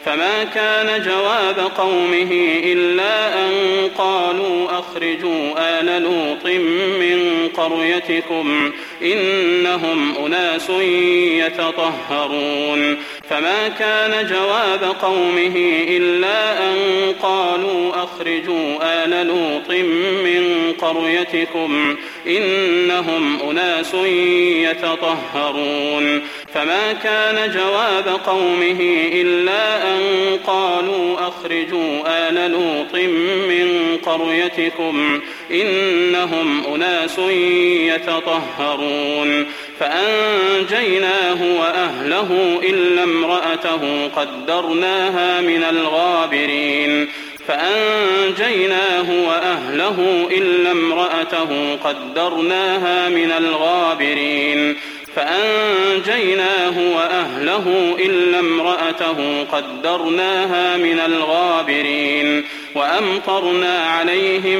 فما كان جواب قومه إلا أن قالوا أخرجوا آل لوط من قريتكم إنهم أناس يتطهرون فما كان جواب قومه إلا أن قالوا أخرجوا آل لوط من قريتكم إنهم أناس يتطهرون فما كان جواب قومه إلا أن قالوا أخرجوا آل لوط من قريتكم إنهم أناس يتطهرون فأنجيناه وأهله إلا امرأته قدرناها من الغابرين فأنجيناه وأهله إلا امرأته قدرناها من الغابرين فأنجيناه وأهله إلا امرأته قدرناها من الغابرين وأمطرنا عليهم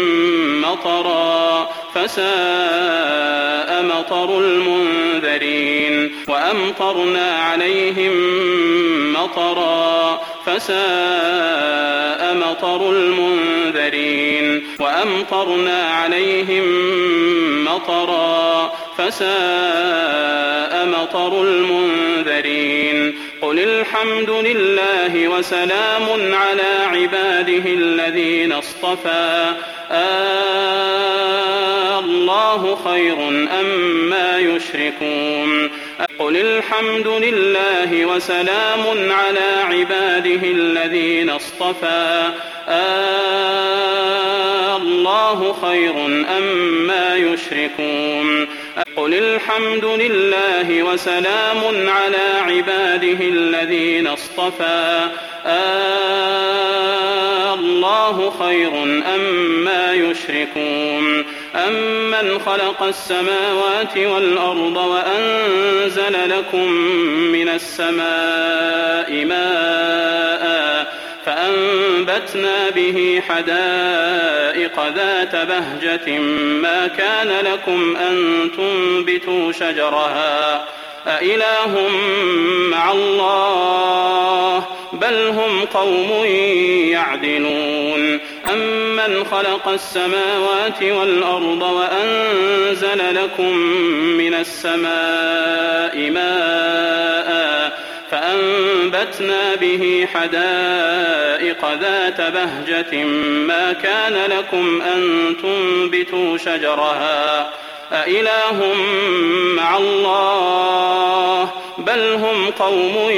مطرا فساء مطر المنذرين وأمطرنا عليهم مطرا فساء مطر المنذرين وأمطرنا عليهم مطرا فساء مطر المنذرين قل الحمد لله وسلام على عباده الذين اصطفى الله خير أما يشركون قل الحمد لله وسلام على عباده الذين اصطفى الله خير أما يشركون قل الحمد لله وسلام على عباده الذين اصطفى الله خير أما يشركون أمن خلق السماوات والأرض وأنزل لكم من السماء ماء فأنبتنا به حدائق ذات بهجة ما كان لكم أن تنبتوا شجرها أإله مع الله بل هم قوم يعدلون أمن خلق السماوات والأرض وأنزل لكم من السماء ماء فأنبتنا به حدائق ذات بهجة ما كان لكم أن تنبتوا شجرها أإله مع الله بل هم قوم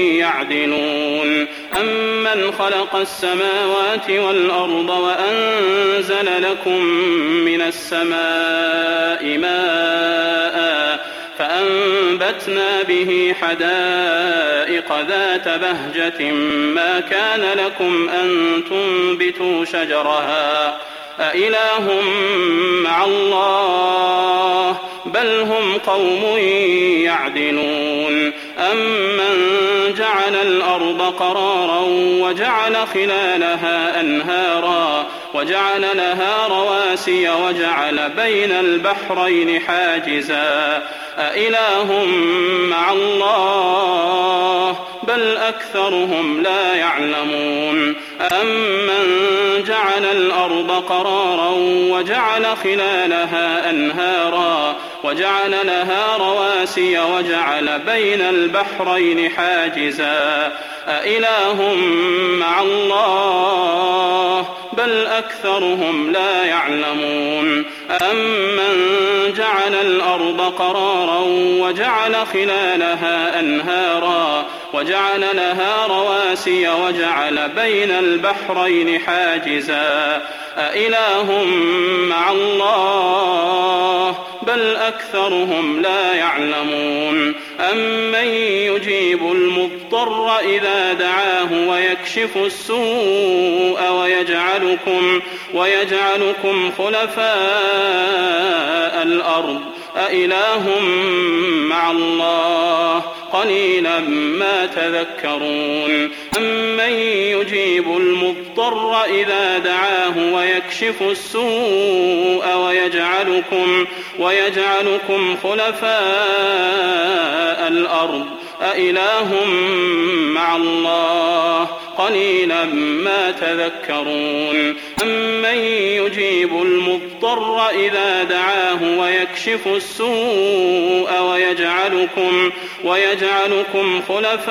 يعدلون أمن خلق السماوات والأرض وأنزل لكم من السماء ماء فأنبتنا به حدائق ذات بهجة ما كان لكم أن تنبتوا شجرها أإله مع الله بل هم قوم يعدلون أمن جعل الأرض قرارا وجعل خلالها أنهارا وجعل لها رواسي وجعل بين البحرين حاجزا أإله مع الله بل أكثرهم لا يعلمون أمن جعل الأرض قرارا وجعل خلالها أنهارا وجعل لها رواسي وجعل بين البحرين حاجزا أإله مع الله بل أكثرهم لا يعلمون أمن جعل الأرض قرارا وجعل خلالها أنهارا وجعل لها رواسي وجعل بين البحرين حاجزا أإله مع الله بل أكثرهم لا يعلمون أمن يجيب المضطر إذا دعاه ويكشف السوء ويجعلكم خلفاء الأرض أإله مع الله قليلا ما تذكرون أمن يجيب المضطر إذا دعاه ويكشف السوء ويجعلكم خلفاء الأرض أإله مع الله قليلا ما تذكرون أمن يجيب المضطر إذا دعاه ويكشف السوء ويجعلكم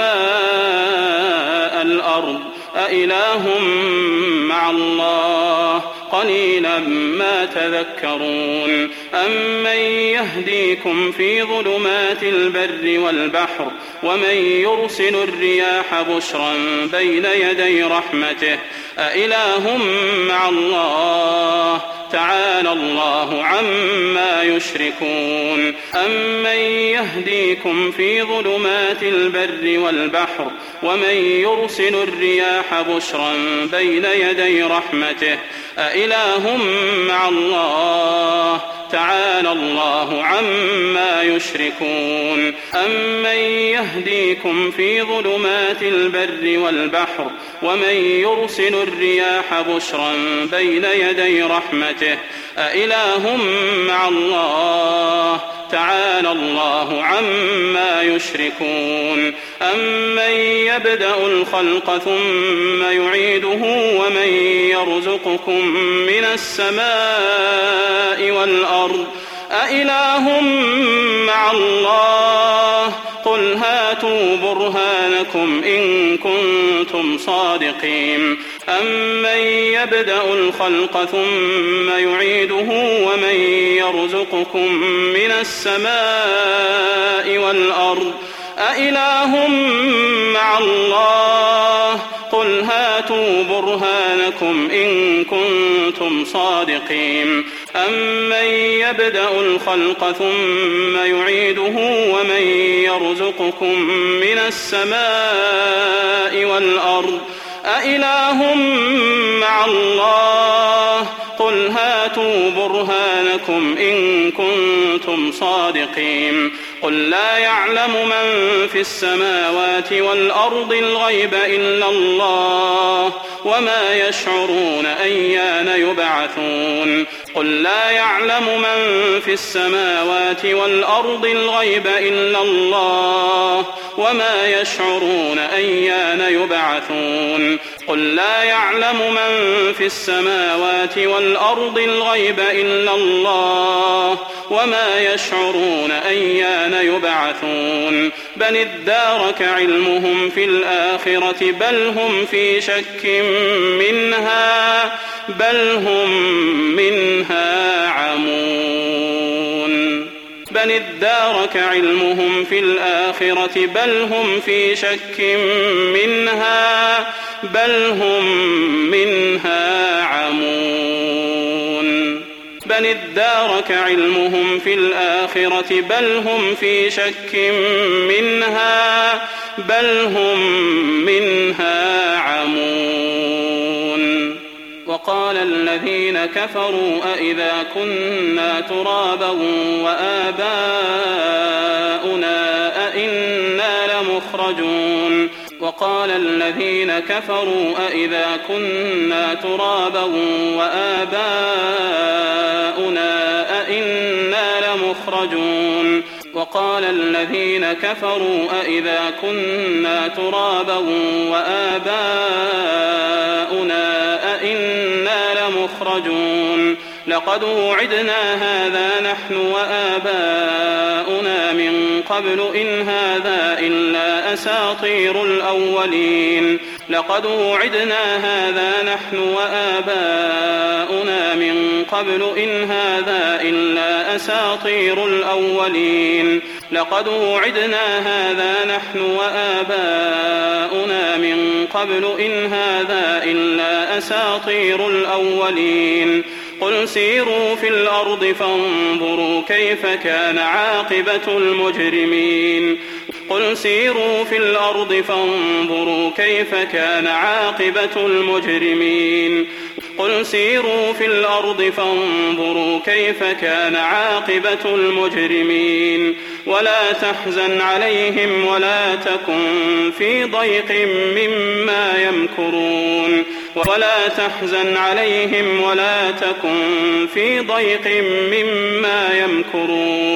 خلفاء الأرض أإله مع الله قليلا ما تذكرون أمن يهديكم في ظلمات البر والبحر ومن يرسل الرياح بشرا بين يدي رحمته أإله مع الله تعالى الله عما يشركون أمن يهديكم في ظلمات البر والبحر ومن يرسل الرياح بشرا بين يدي رحمته أإله مع الله تعالى الله عما يشركون أمن يهديكم في ظلمات البر والبحر ومن يرسل الرياح بشرا بين يدي رحمته أإله مع الله تعالى الله عما يشركون أمن يبدأ الخلق ثم يعيده ومن يرزقكم من السماء والأرض أإله مع الله قل هاتوا برهانكم إن كنتم صادقين أمن يبدأ الخلق ثم يعيده ومن يرزقكم من السماء والأرض أإله مع الله قل هاتوا برهانكم إن كنتم صادقين أمن يبدأ الخلق ثم يعيده ومن يرزقكم من السماء والأرض أإله مع الله قل هاتوا برهانكم إن كنتم صادقين قل لا يعلم من في السماوات والأرض الغيب إلا الله وما يشعرون أيان يبعثون قل لا يعلم من في السماوات والأرض الغيب إلا الله وما يشعرون أيان يبعثون قل لا يعلم من في السماوات والأرض الغيب إلا الله وما يشعرون أيان يبعثون بل ادارك علمهم في الآخرة بل هم في شك منها عمون بل ادارك علمهم في الآخرة بل هم في شك منها عمون بل ادارك علمهم في الآخرة بل هم في شك منها عمون وقال الذين كفروا أئذا كنا ترابا وآباؤنا أئنا لمخرجون وقال الذين كفروا أئذا كنا ترابا وآباؤنا أئنا لمخرجون وقال الذين كفروا أئذا كنا ترابا وآباؤنا أئنا لمخرجون لقد وعدنا هذا نحن وآباؤنا من قبل إن هذا إلا أساطير الأولين لقد وعدنا هذا نحن وآباؤنا من قبل إن هذا إلا أساطير الأولين لقد وعدنا هذا نحن وآباؤنا من قبل إن هذا إلا أساطير الأولين قل سيروا في الأرض فانظروا كيف كان عاقبة المجرمين قل سيروا في الأرض فانظروا كيف كان عاقبة المجرمين قل سيروا في الأرض فانظروا كيف كان عاقبة المجرمين ولا تحزن عليهم ولا تكن في ضيق مما يمكرون ولا تحزن عليهم ولا تكن في ضيق مما يمكرون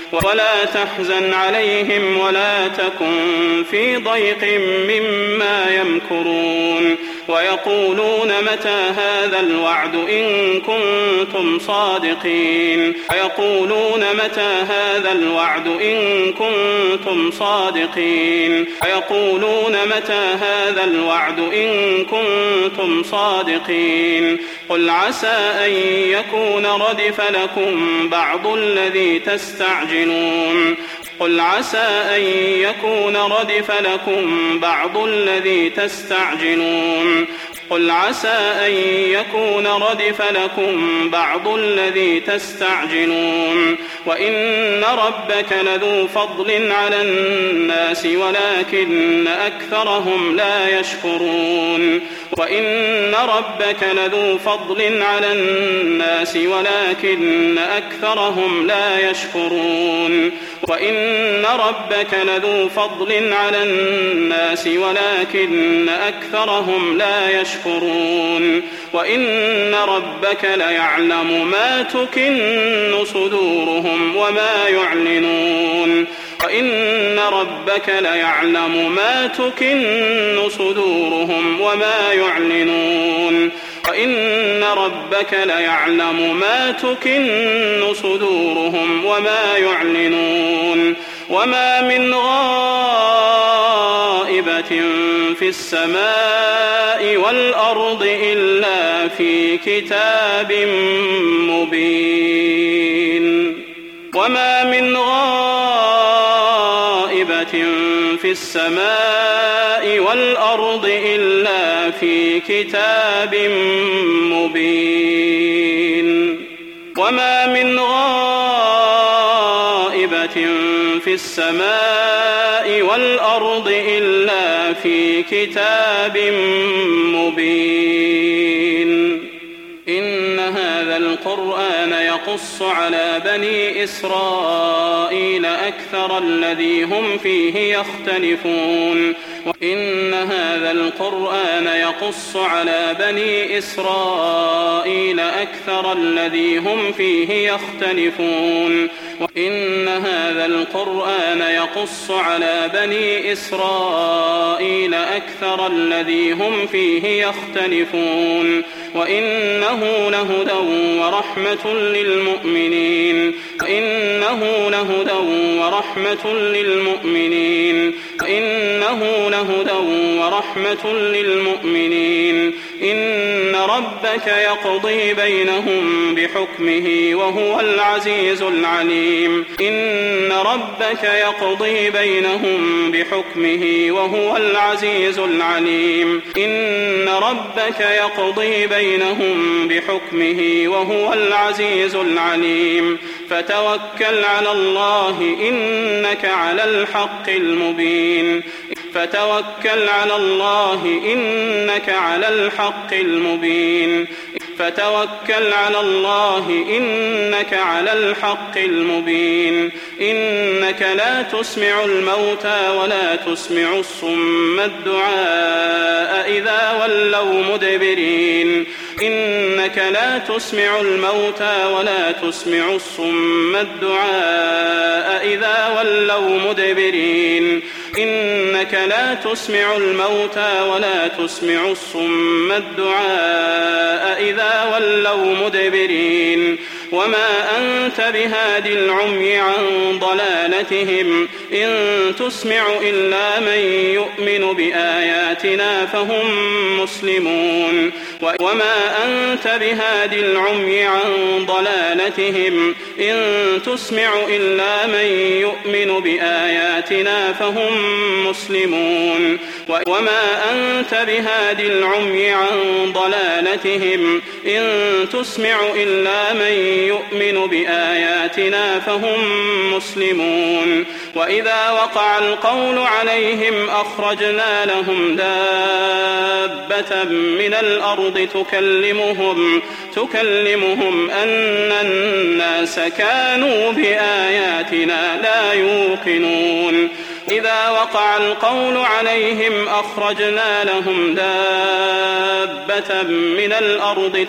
ولا تحزن عليهم ولا تكن في ضيق مما يمكرون ويقولون متى هذا الوعد إن كنتم صادقين ويقولون متى هذا الوعد إن كنتم صادقين ويقولون متى هذا الوعد إن كنتم صادقين قل عسى أن يكون ردف لكم بعض الذي تستعجلون قل عسى أن يكون ردف لكم بعض الذي تستعجلون قل عسى أن يكون ردف لكم بعض الذي تستعجلون وإن ربك لذو فضل على الناس ولكن أكثرهم لا يشكرون وإن ربك لذو فضل على الناس ولكن أكثرهم لا يشكرون وإن ربك لذو فضل على الناس ولكن أكثرهم لا يشكرون وإن ربك ليعلم ما تكن صدورهم وما يعلنون وإن ربك ليعلم ما تكن صدورهم وما يعلنون وإن ربك ليعلم ما تكن صدورهم وما يعلنون وما من غائبة في السماء والأرض إلا في كتاب مبين وما من غائبة في السماء والأرض إلا في كتاب مبين وما من غائبة في السماء والأرض إلا في كتاب مبين إن هذا القرآن يقص على بني إسرائيل أكثر الذي هم فيه يختلفون وإن هذا القرآن يقص على بني إسرائيل أكثر الذي هم فيه يختلفون وإن هذا القرآن يقص على بني إسرائيل أكثر الذي هم فيه يختلفون وإنه لهدى ورحمة للمؤمنين وإنه لهدى ورحمة للمؤمنين وإنه لهدى ورحمة للمؤمنين إن ربك يقضي بينهم بحكمه وهو العزيز العليم إن ربك يقضي بينهم بحكمه وهو العزيز العليم إن ربك يقضي بينهم بحكمه وهو العزيز العليم فتوكل على الله إنك على الحق المبين فتوكل على الله إنك على الحق المبين فتوكل على الله إنك على الحق المبين إنك لا تسمع الموتى ولا تسمع الصم الدعاء إذا ولوا مدبرين إنك لا تسمع الموتى ولا تسمع الصم الدعاء إذا ولوا مدبرين إنك لا تسمع الموتى ولا تسمع الصم الدعاء إذا ولوا مدبرين وما أنت بهاد العمي عن ضلالتهم إن تسمع إلا من يؤمن بآياتنا فهم مسلمون وما أنت بهاد العمي عن ضلالتهم إن تسمع إلا من يؤمن بآياتنا فهم مسلمون وما أنت بهاد العمي عن ضلالتهم إن تسمع إلا من يؤمن بآياتنا فهم مسلمون وإذا وقع القول عليهم أخرجنا لهم دابة من الأرض تكلمهم أن الناس كانوا بآياتنا لا يوقنون إذا وقع القول عليهم أخرجنا لهم دابة من الأرض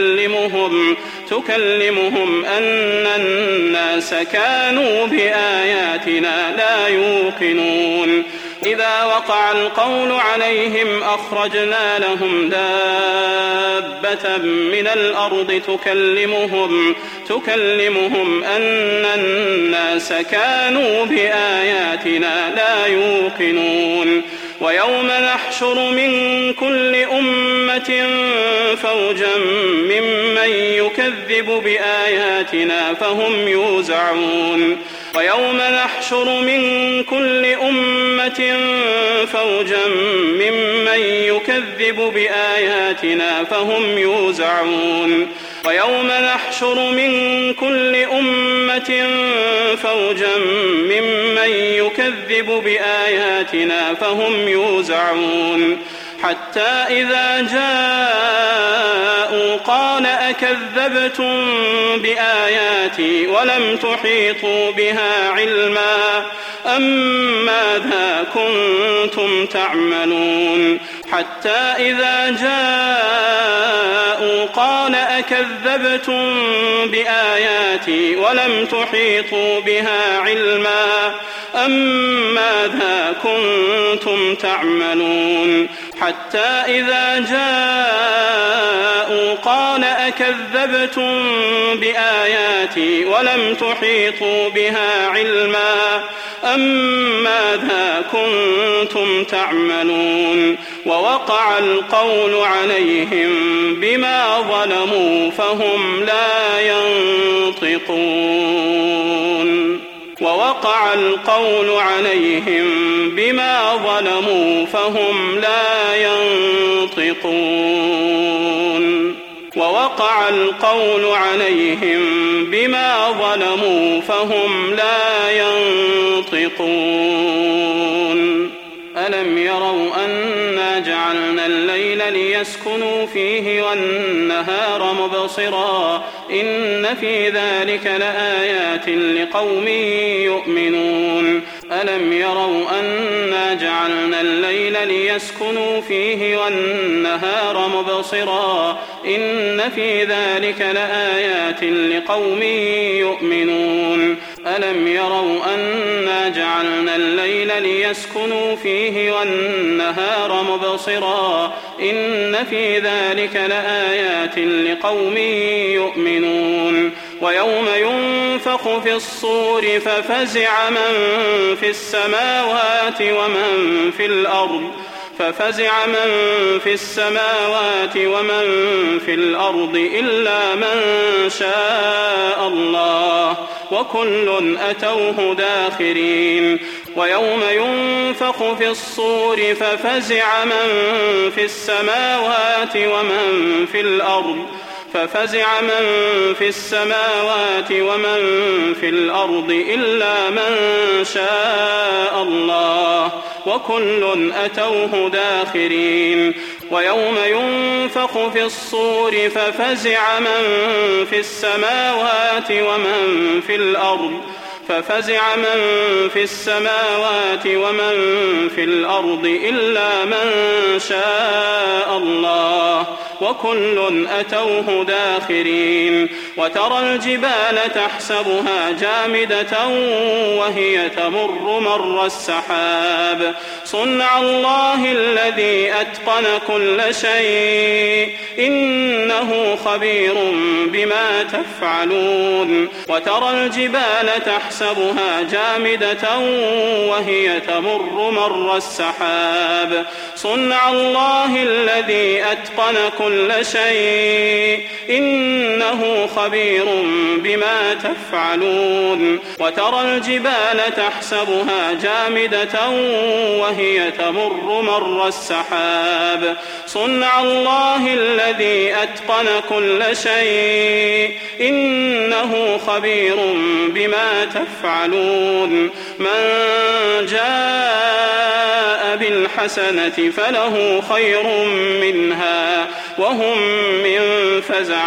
تكلمهم أن الناس كانوا بآياتنا لا يوقنون إذا وقع القول عليهم أخرجنا لهم دابة من الأرض تكلمهم أن الناس كانوا بآياتنا لا يوقنون ويوم نحشر من كل أمة فوجا ممن يكذب بآياتنا فهم يوزعون ويوم نحشر من كل أمة فوجا ممن يكذب بآياتنا فهم يوزعون ويوم نحشر من كل أمة فوجا ممن يكذب بآياتنا فهم يوزعون حتى إذا جاءوا قال أكذبتم بآياتي ولم تحيطوا بها علما أم ماذا كنتم تعملون حتى إذا جاءوا قال أكذبتم بآياتي ولم تحيطوا بها علما أم ماذا كنتم تعملون حتى إذا جاءوا قال أكذبتم بآياتي ولم تحيطوا بها علما أم ماذا كنتم تعملون ووقع القول عليهم بما ظلموا فهم لا ينطقون ووقع القول عليهم بما ظلموا فهم لا ينطقون ووقع القول عليهم بما ظلموا فهم لا ينطقون ألم يروا أنا جعلنا الليل ليسكنوا فيه والنهار مبصرا إن في ذلك لآيات لقوم يؤمنون ألم يروا أنا جعلنا الليل ليسكنوا فيه والنهار مبصرا إن في ذلك لآيات لقوم يؤمنون ألم يروا أنا جعلنا الليل ليسكنوا فيه والنهار مبصرا إن في ذلك لآيات لقوم يؤمنون ويوم ينفخ في الصور ففزع من في السماوات ومن في الأرض إلا من شاء الله وكل أتوه داخرين ويوم ينفخ في الصور ففزع من في السماوات ومن في الأرض إلا من شاء الله وكل أتوه داخرين ويوم ينفخ في الصور ففزع من في السماوات ومن في الأرض إلا من شاء الله وكل أتوه داخرين وترى الجبال تحسبها جامدة وهي تمر مر السحاب صنع الله الذي أتقن كل شيء إنه خبير بما تفعلون وترى الجبال تحسبها جامدة وهي تمر مر السحاب صنع الله الذي أتقن كل شيء إنه خبير بما تفعلون وترى الجبال تحسبها جامدة وهي تمر مر السحاب صنع الله الذي أتقن كل شيء إنه خبير بما تفعلون من جاء بالحسنة فله خير منها وهم من فزع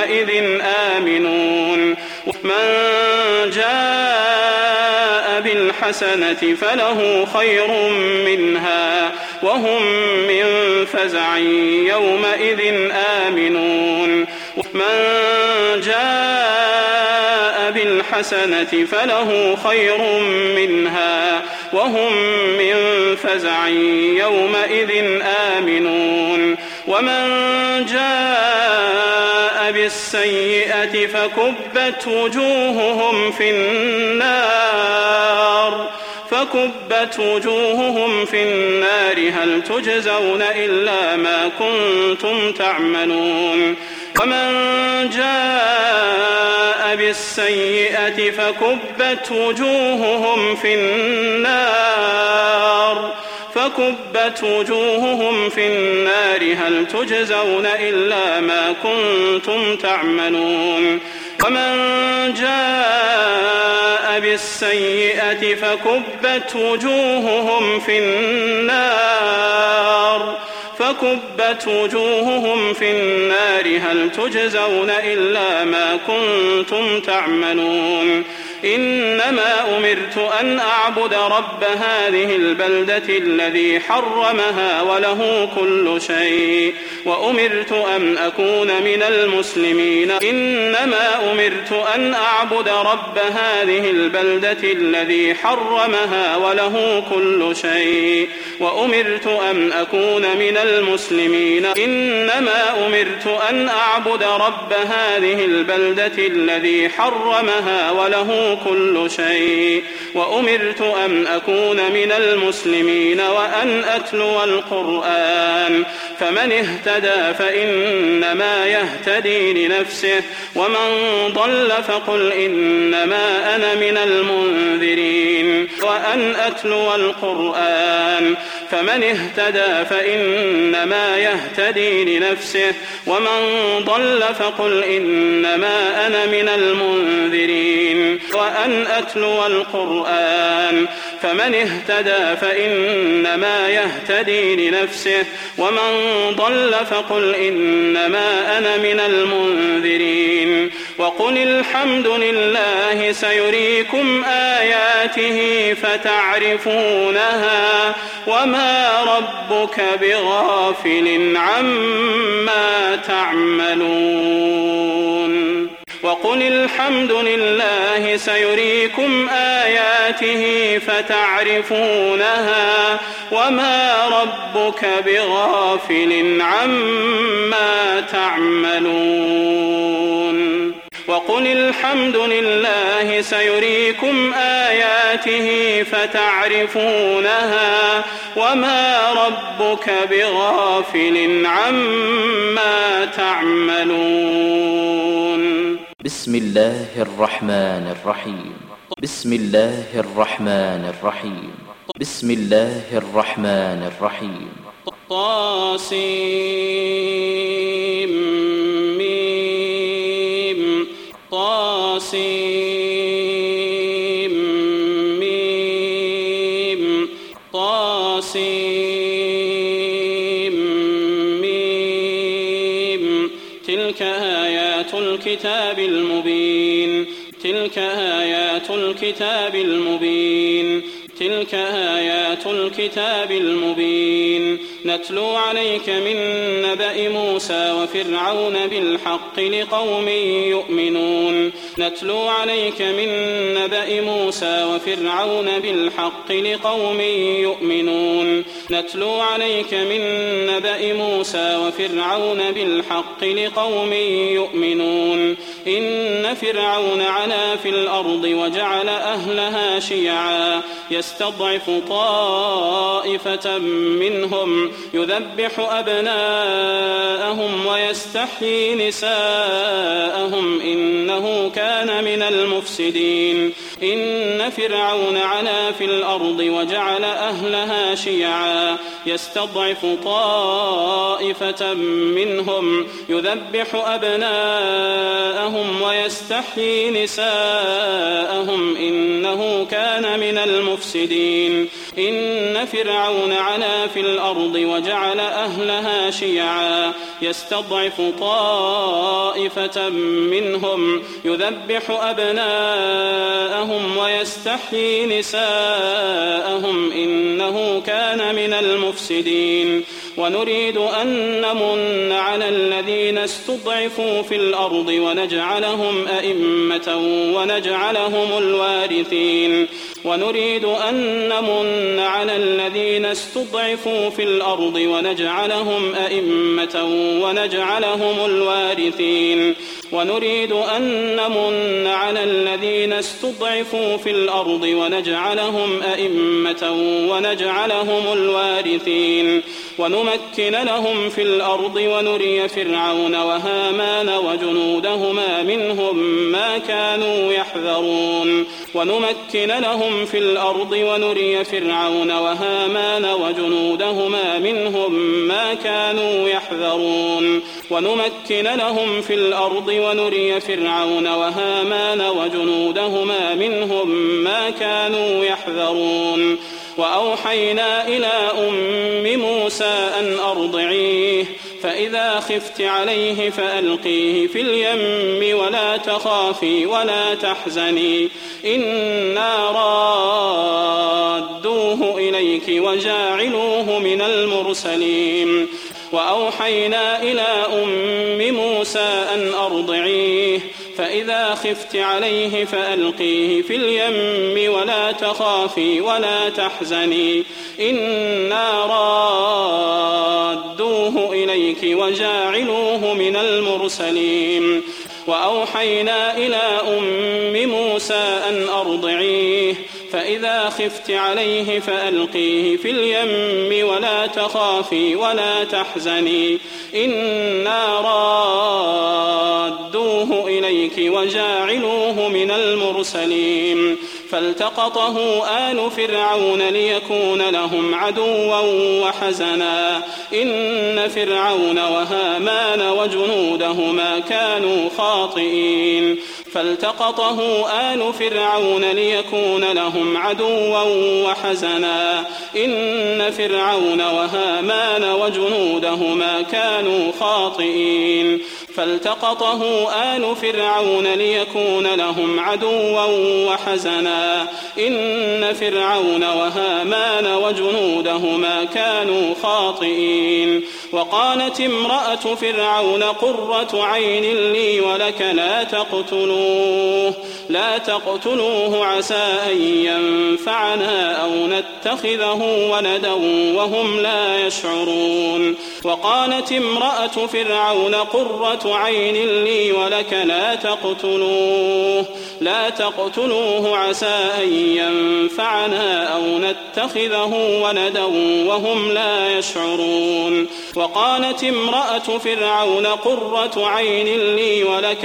يومئذ آمنون من جاء بالحسنة بالحسنة فله خير منها وهم من فزع يومئذ آمنون من جاء بالحسنة فله خير منها وهم من فزع يومئذ آمنون ومن جاء بالسيئة فكبت وجوههم في النار هل تجزون إلا ما كنتم تعملون ومن جاء بالسيئة فكبت وجوههم في النار هل تجزون إلا ما كنتم تعملون ومن جاء بالسيئة فكبت وجوههم في النار هل تجزون إلا ما كنتم تعملون إنما أمرت أن أعبد رب هذه البلدة الذي حرمها وله كل شيء وأمرت أن أكون من المسلمين إنما أمرت أن أعبد رب هذه البلدة الذي حرمها وله كل شيء وأمرت أن أكون من المسلمين إنما أمرت أن أعبد رب هذه البلدة الذي حرمها وله كل شيء وأمرت أن أكون من المسلمين وأن أتلو القرآن فمن اهتدى فإنما يهتدي لنفسه ومن ضل فقل إنما أنا من المنذرين وأن أتلو القرآن فمن اهتدى فإنما يهتدي لنفسه ومن ضل فقل إنما أنا من المنذرين وأن أتلو القرآن فمن اهتدى فإنما يهتدي لنفسه ومن ضل فقل إنما أنا من المنذرين وقل الحمد لله سيريكم آياته فتعرفونها وما ربك بغافل عما تعملون وقل الحمد لله سيريكم آياته فتعرفونها وما ربك بغافل عما تعملون وقل الحمد لله سيريكم آياته فتعرفونها وما ربك بغافل عما تعملون بسم الله الرحمن الرحيم بسم الله الرحمن الرحيم بسم الله الرحمن الرحيم طاسيم ميم طاسيم ميم طاسيم ميم تلك آيات الكتاب المبين تلك آيات الكتاب المبين تلك آيات الكتاب المبين نتلو عليك من نبأ موسى وفرعون بالحق لقوم يؤمنون نتلو عليك من نبأ موسى وفرعون بالحق لقوم يؤمنون نتلو عليك من نبأ موسى وفرعون بالحق لقوم يؤمنون إن فرعون علا في الأرض وجعل أهلها شيعا يستضعف طائفة منهم يذبح أبناءهم ويستحيي نساءهم إنه كان من المفسدين إن فرعون علا في الأرض وجعل أهلها شيعا يستضعف طائفة منهم يذبح أبناءهم ويستحيي نساءهم إنه كان من المفسدين إن فرعون علا في الأرض وجعل أهلها شيعا يستضعف طائفة منهم يذبح أبناءهم أبناءهم ويستحيي نساءهم إنه كان من المفسدين ونريد أن نمن على الذين استضعفوا في الأرض ونجعلهم أئمة ونجعلهم الوارثين ونريد أن نمن على الذين استضعفوا في الأرض ونجعلهم أئمة ونجعلهم الوارثين ونريد أن نمن على الذين استضعفوا في الأرض ونجعلهم أئمة ونجعلهم الوارثين ونمكن لهم في الأرض ونري فرعون وهامان وجنودهما منهم ما كانوا يحذرون ونمكن لهم في الأرض ونري فرعون وهامان وجنودهما منهم ما كانوا يحذرون ونمكن لهم في الأرض ونري فرعون وهامان وجنودهما منهم ما كانوا يحذرون وأوحينا إلى أم موسى أن أرضعيه فإذا خفت عليه فألقيه في اليم ولا تخافي ولا تحزني إنا رادوه إليك وجاعلوه من المرسلين وأوحينا إلى أم موسى أن أرضعيه فإذا خفت عليه فألقيه في اليم ولا تخافي ولا تحزني إنا رادوه إليك وجاعلوه من المرسلين وأوحينا إلى أم موسى أن أرضعيه فإذا خفت عليه فألقيه في اليم ولا تخافي ولا تحزني إنا رادوه إليك وجاعلوه من المرسلين فالتقطه آل فرعون ليكون لهم عدوا وحزنا إن فرعون وهامان وجنودهما كانوا خاطئين فالتقطه آل فرعون ليكون لهم عدوا وحزنا إن فرعون وهامان وجنودهما كانوا خاطئين فالتقطه آل فرعون ليكون لهم عدوا وحزنا إن فرعون وهامان وجنودهما كانوا خاطئين وقالت امرأة فرعون قرة عين لي ولك لا تقتلوه عسى أن ينفعنا أو نتخذه ولدا وهم لا يشعرون وقالت امرأة فرعون قرة عين لي ولك لا تقتلوه عسى أن ينفعنا أو نتخذه ولدا وهم لا يشعرون وقالت امرأة فرعون قرة عين لي ولك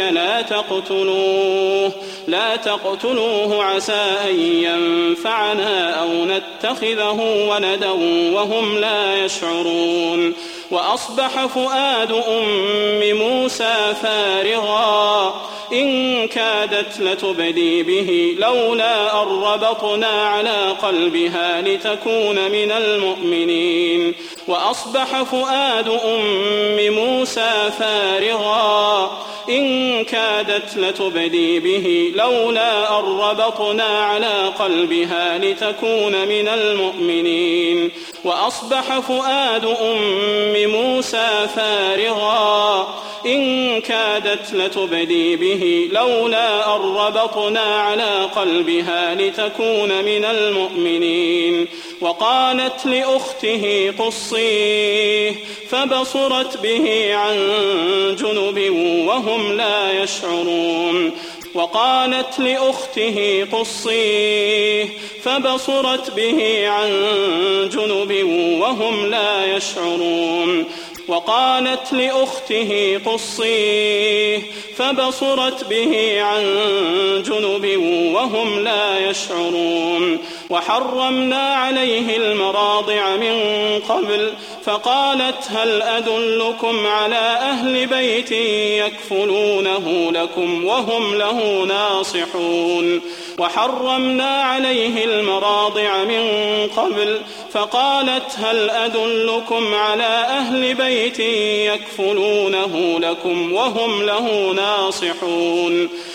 لا تقتلوه عسى أن ينفعنا أو نتخذه ولدا وهم لا يشعرون وأصبح فؤاد أم موسى فارغا إن كادت لتبدي به لولا أن ربطنا على قلبها لتكون من المؤمنين وأصبح فؤاد أم موسى فارغا إن كادت لتبدي به لولا أن ربطنا على قلبها لتكون من المؤمنين وأصبح فؤاد أم موسى فارغا إن كادت لتبدي به لولا أن ربطنا على قلبها لتكون من المؤمنين وقالت لأخته قصيه فبصرت به عن جنب وهم لا يشعرون وقالت لأخته قصيه فبصرت به عن جنب وهم لا يشعرون وقالت لأخته قصيه فبصرت به عن جنب وهم لا يشعرون وحرمنا عليه المراضع من قبل فقالت هل أدلكم على أهل بيت يكفلونه لكم وهم له ناصحون وحرمنا عليه المراضع من قبل فقالت هل أدلكم على أهل بيت يكفلونه لكم وهم له ناصحون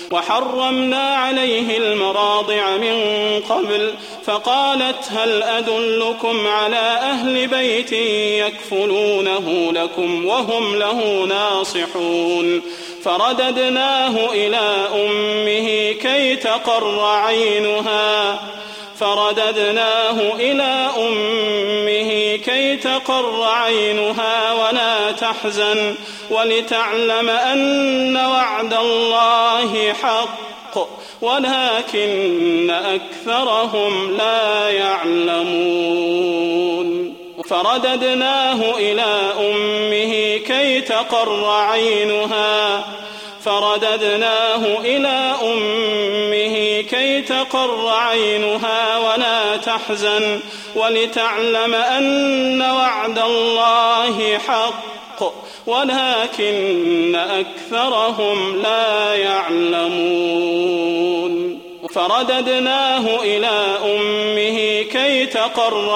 وحرمنا عليه المراضع من قبل فقالت هل أدلكم على أهل بيت يكفلونه لكم وهم له ناصحون فرددناه إلى أمه كي تقر عينها ولا تحزن ولتعلم أن وعد الله حق ولكن أكثرهم لا يعلمون فرددناه إلى أمه كي تقر عينها ولا تحزن ولتعلم أن وعد الله حق ولكن أكثرهم لا يعلمون فرددناه إلى أمه كي تقر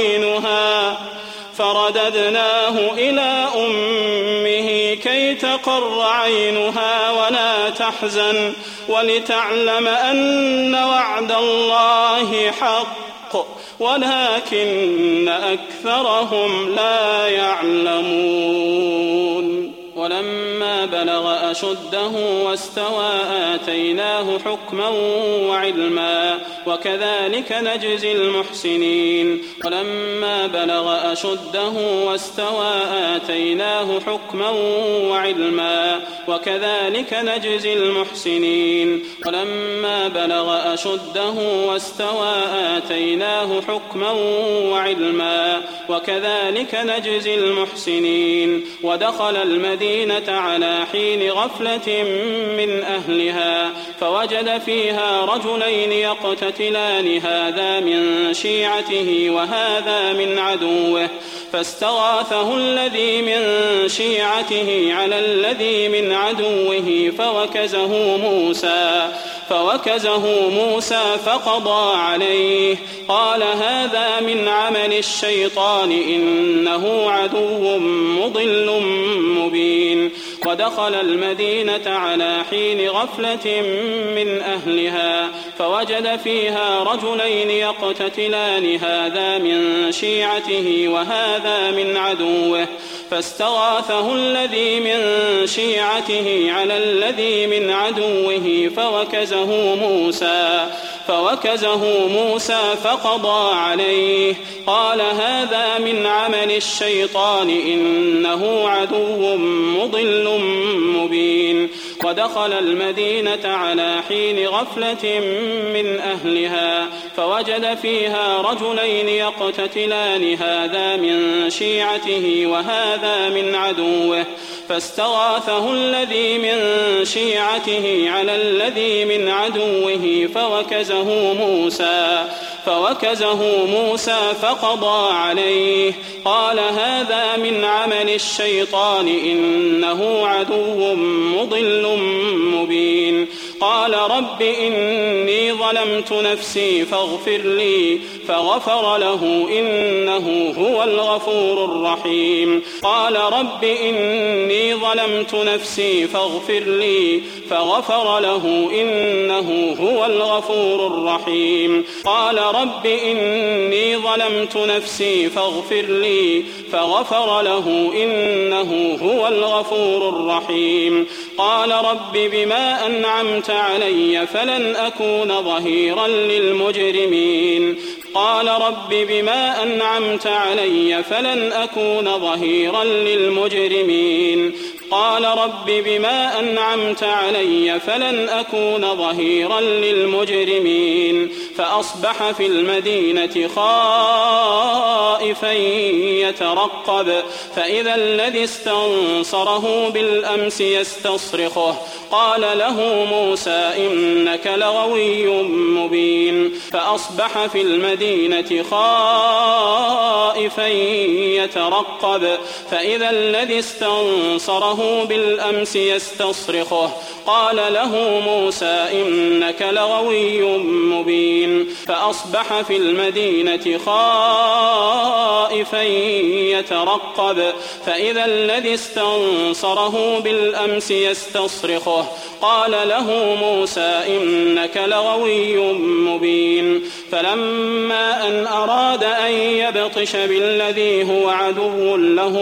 عينها ولا تحزن ولتعلم أن وعد الله حق ولكن أكثرهم لا يعلمون ولما بلغ أشده واستوى آتيناه حكما وعلما وكذلك نجزي المحسنين ودخل المدينة على حين غفلة من أهلها فوجد فيها رجلين يقتتلان هذا من شيعته وهذا من عدوه فاستغاثه الذي من شيعته على الذي من عدوه فوكزه موسى فقضى عليه قال هذا من عمل الشيطان إنه عدو مضل مبين ودخل المدينة على حين غفلة من أهلها فوجد فيها رجلين يقتتلان هذا من شيعته وهذا من عدوه فاستغاثه الذي من شيعته على الذي من عدوه فوكزه موسى فقضى عليه قال هذا من عمل الشيطان إنه عدو مضل مبين ودخل المدينة على حين غفلة من أهلها فوجد فيها رجلين يقتتلان هذا من شيعته وهذا من عدوه فاستغاثه الذي من شيعته على الذي من عدوه فوكزه موسى فقضى عليه قال هذا من عمل الشيطان إنه عدو مضل مبين قال رب إني ظلمت نفسي فاغفر لي فغفر له إنه هو الغفور الرحيم قال رب إني ظلمت نفسي فاغفر لي فغفر له إنه هو الغفور الرحيم قال رب إني ظلمت نفسي فاغفر لي فغفر له إنه هو الغفور الرحيم قال رب بما أنعمت علي فلن أكون ظهيرا للمجرمين قال رب بما أنعمت علي فلن أكون ظهيرا للمجرمين قال رب بما أنعمت علي فلن أكون ظهيرا للمجرمين فأصبح في المدينة خائفا يترقب فإذا الذي استنصره بالأمس يستصرخه قال له موسى إنك لغوي مبين فأصبح في المدينة خائفا يترقب فإذا الذي استنصره استنصره بالأمس يستصرخه قال له موسى إنك لغوي مبين فأصبح في المدينة خائفا يترقب فإذا الذي استنصره بالأمس يستصرخه قال له موسى إنك لغوي مبين فلما أن أراد أن يبطش بالذي هو عدو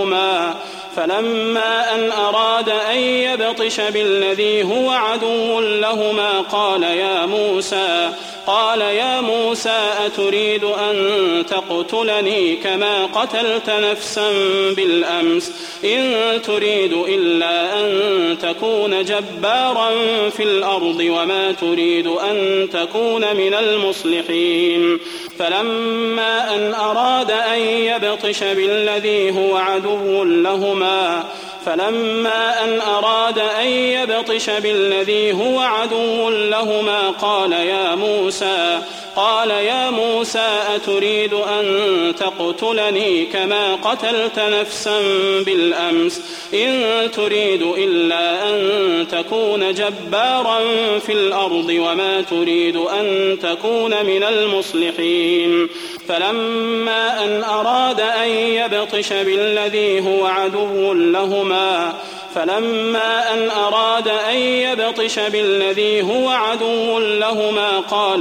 لهما قال يا موسى أتريد أن تقتلني كما قتلت نفسا بالأمس إن تريد إلا أن تكون جبارا في الأرض وما تريد أن تكون من المصلحين فلما أن أراد أن يبطش بالذي هو عدو لهما قال يا موسى أتريد أن تقتلني كما قتلت نفسا بالأمس إن تريد إلا أن تكون جبارا في الأرض وما تريد أن تكون من المصلحين فلما أن أراد أن يبطش بالذي هو عدو لهما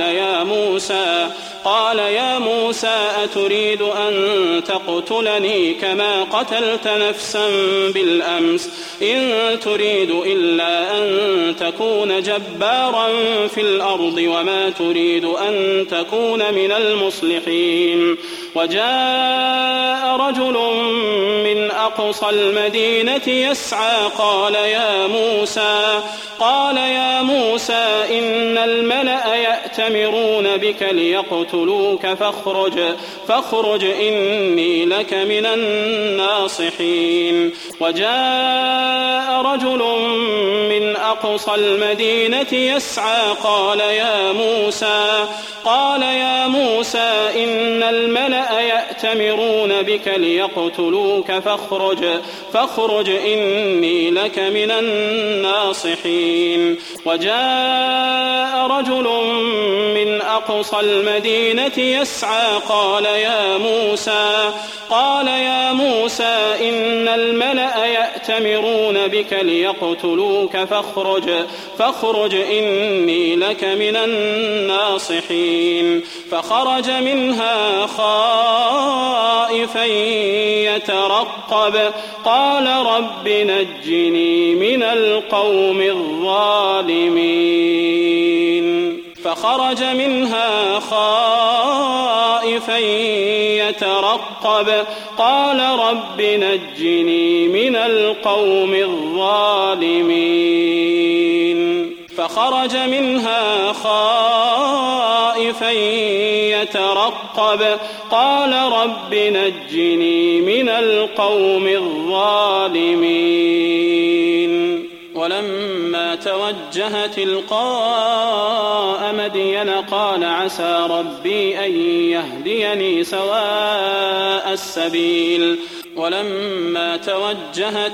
قال يا موسى أتريد أن تقتلني كما قتلت نفسا بالأمس إن تريد إلا أن تكون جبارا في الأرض وما تريد أن تكون من المصلحين وجاء رجل من أقصى المدينة يسعى قال يا موسى إن الملأ يأتمرون بك ليقتلوك فاخرج إني لك من الناصحين وجاء رجل من أقصى المدينة يسعى قال يا موسى إن الملأ يأتمرون بك ليقتلوك فاخرج إني لك من الناصحين وجاء رجل من أقصى المدينة يسعى قال يا موسى إن الملأ يأتمرون بك ليقتلوك فاخرج إني لك من الناصحين فخرج منها خائفا يترقب قال رب نجني من القوم الظالمين فخرج منها خائفا يترقب قال رب نجني من القوم الظالمين فخرج منها خائفا يترقب قال رب نجني من القوم الظالمين ولما توجه تلقاء مدين قال عسى ربي أن يهديني سواء السبيل ولما توجه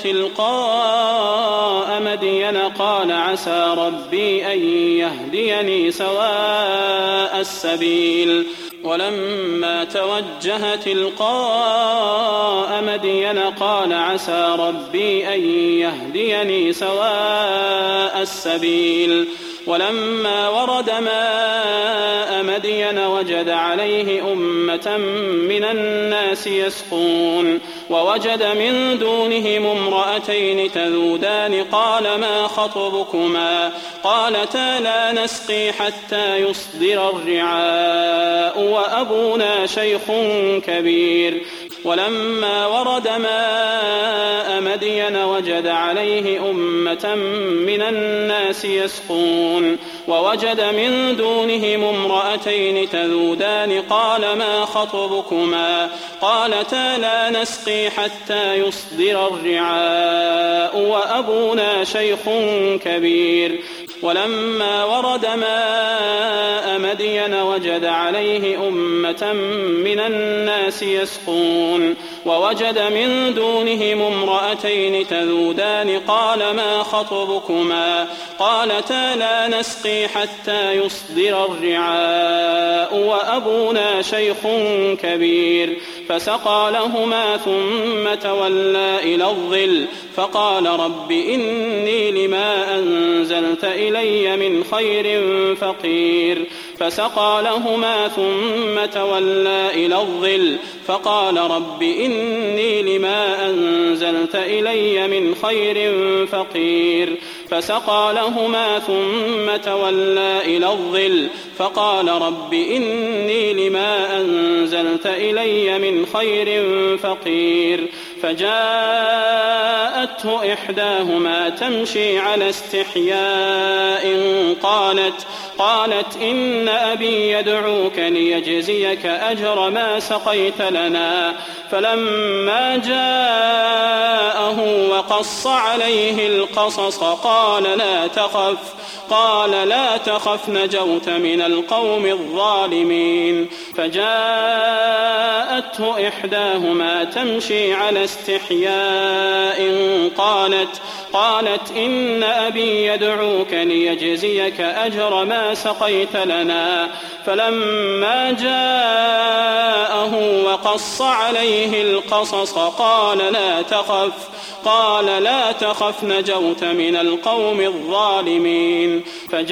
تلقاء مدين قال عسى ربي أن يهديني سواء السبيل ولما توجه تلقاء مدين قال عسى ربي أن يهديني سواء السبيل ولما ورد ماء مدين وجد عليه أمة من الناس يسقون ووجد من دونهم امرأتين تذودان قال ما خطبكما قالتا لا نسقي حتى يصدر الرعاء وأبونا شيخ كبير ولما ورد ماء مدين وجد عليه أمة من الناس يسقون ووجد من دونهم امرأتين تذودان قال ما خطبكما قالتا لا نسقي حتى يصدر الرعاء وأبونا شيخ كبير ولما ورد ماء مدين وجد عليه أمة من الناس يسقون ووجد من دونهم امرأتين تذودان قال ما خطبكما قالتا لا نسقي حتى يصدر الرعاء وأبونا شيخ كبير فسقى لهما ثم تولى إلى الظل فقال رب إني لما أنزلت إلي من خير فقير فسقى لهما ثم تولى إلى الظل فقال رب إني لما أنزلت إلي من خير فقير فسقى لهما ثم تولى إلى الظل فقال رب إني لما أنزلت إلي من خير فقير فجاءته إحداهما تمشي على استحياء قالت إن أبي يدعوك ليجزيك أجر ما سقيت لنا فلما جاءه وقص عليه القصص قال لا تخف نجوت من القوم الظالمين فجاءته إحداهما تمشي على استحياء قالت إن أبي يدعوك ليجزيك أجر ما سقيت لنا فلما جاءه وقص عليه القصص قال لا تخف نجوت من القوم الظالمين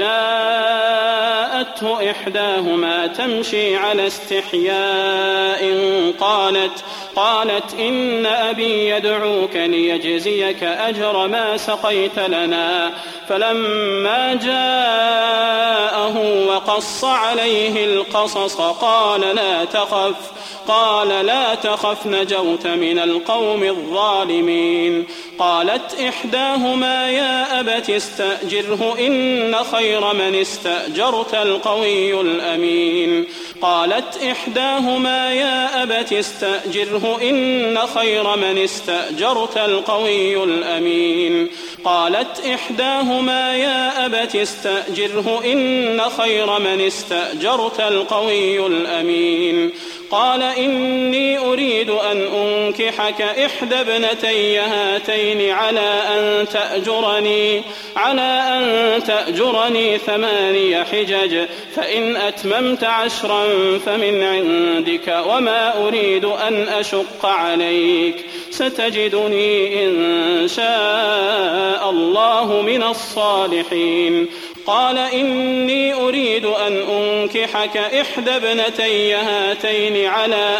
فجاءته إحداهما تمشي على استحياء قالت إن أبي يدعوك ليجزيك أجر ما سقيت لنا فلما جاءه وقص عليه القصص قال لا تخف نجوت من القوم الظالمين قالت إحداهما يا أبت استأجره إن خير من استأجرت القوي الأمين قالت إحداهما يا أبت استأجره إن خير من استأجرت القوي الأمين قالت إحداهما يا أبت استأجره إن خير من استأجرت القوي الأمين قال إني أريد أن أنكحك إحدى ابنتي هاتين على أن تأجرني 8 حجج فإن أتممت 10 فمن عندك وما أريد أن أشق عليك ستجدني إن شاء الله من الصالحين قال إني أريد أن أنكحك إحدى ابنتي هاتين على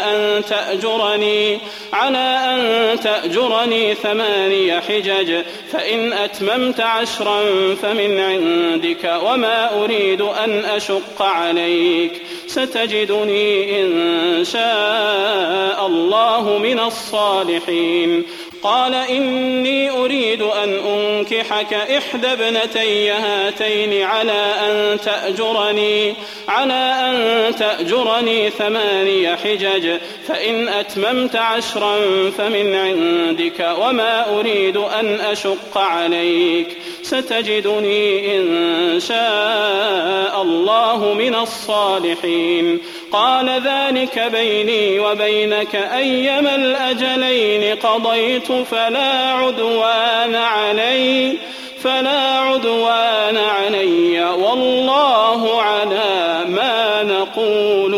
أن تأجرني 8 حجج فإن أتممت 10 فمن عندك وما أريد أن أشق عليك ستجدني إن شاء الله من الصالحين قال إني أريد أن أنكحك إحدى ابنتي هاتين على أن تأجرني 8 حجج فإن أتممت 10 فمن عندك وما أريد أن أشق عليك ستجدني إن شاء الله من الصالحين قال ذلك بيني وبينك أيما الأجلين قضيت فلا عدوان علي والله على ما نقول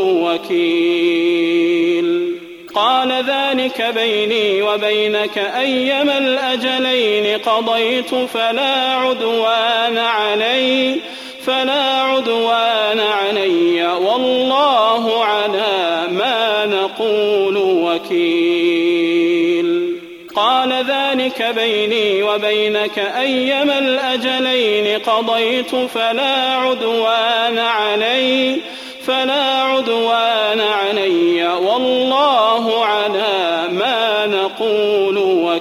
وكيل قال ذلك بيني وبينك أيما الأجلين قضيت فلا عدوان علي والله على ما نقول وكيل قال ذلك بيني وبينك أيما الأجلين قضيت فلا عدوان علي والله على ما نقول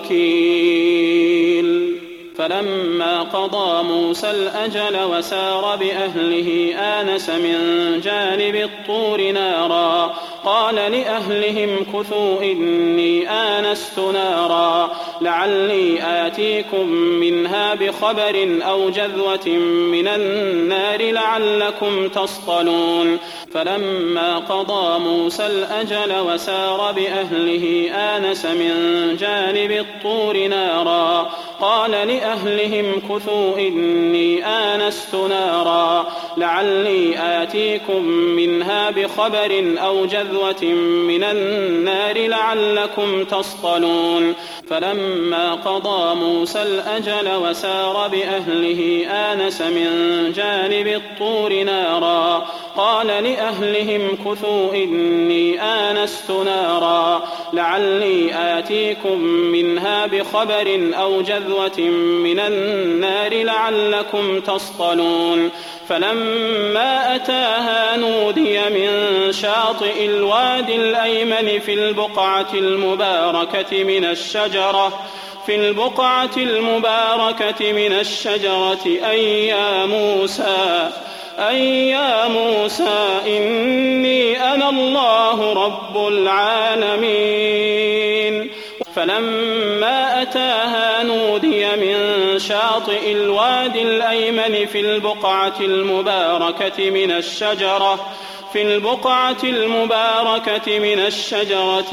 وكيل فلما قضى موسى الأجل وسار بأهله آنس من جانب الطور نارا قال لأهلهم كثوا إني آنست نارا لعلي آتيكم منها بخبر أو جذوة من النار لعلكم تصطلون فلما قضى موسى الأجل وسار بأهله آنس من جانب الطور نارا قال لأهلهم كثوا إني آنست نارا لعلي آتيكم منها بخبر أو جذوة من النار لعلكم تصطلون فلما قضى موسى الأجل وسار بأهله آنس من جانب الطور نارا قال لأهلهم كثوا إني آنست نارا لعلي آتيكم منها بخبر أو جذوة من النار لعلكم تصطلون فلما أتاها نودي من شاطئ الوادي الأيمن في البقعة المباركة من الشجرة أي يا موسى إني أنا الله رب العالمين فلما أتاها نودي من شاطئ الوادي الأيمن في البقعة المباركة من الشجرة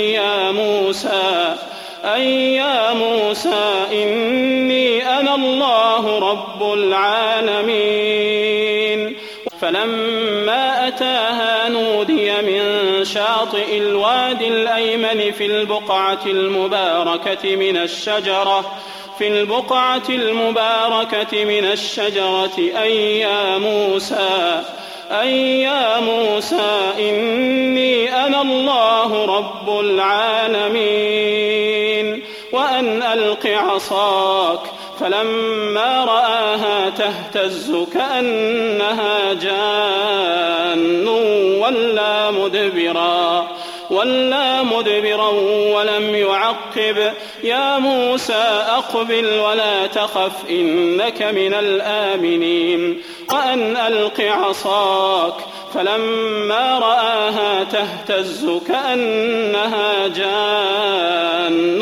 أي يا موسى إني أنا الله رب العالمين فلما أتاها نودي من شاطئ الوادي الأيمن في البقعة المباركة من الشجرة أي يا موسى إني أنا الله رب العالمين وأن ألق عصاك فلما رآها تهتز كأنها جان ولا مدبرا ولم يعقب يا موسى أقبل ولا تخف إنك من الآمنين وأن ألق عصاك فلما رآها تهتز كأنها جان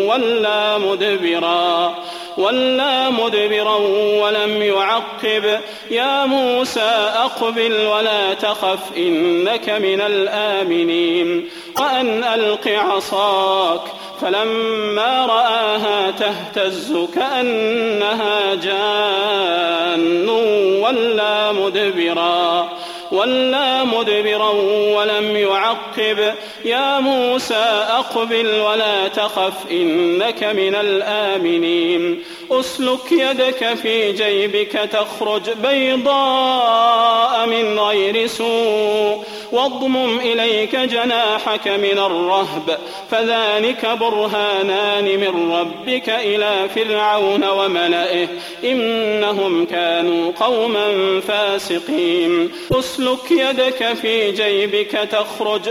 ولا مدبرا ولم يعقب يا موسى أقبل ولا تخف إنك من الآمنين وأن ألق عصاك فلما رآها تهتز كأنها جان ولا مدبرا ولم يعقب يا موسى أقبل ولا تخف إنك من الآمنين أسلك يدك في جيبك تخرج بيضاء من غير سوء واضمم إليك جناحك من الرهب فذلك برهانان من ربك إلى فرعون وملئه إنهم كانوا قوما فاسقين أسلك يدك في جيبك تخرج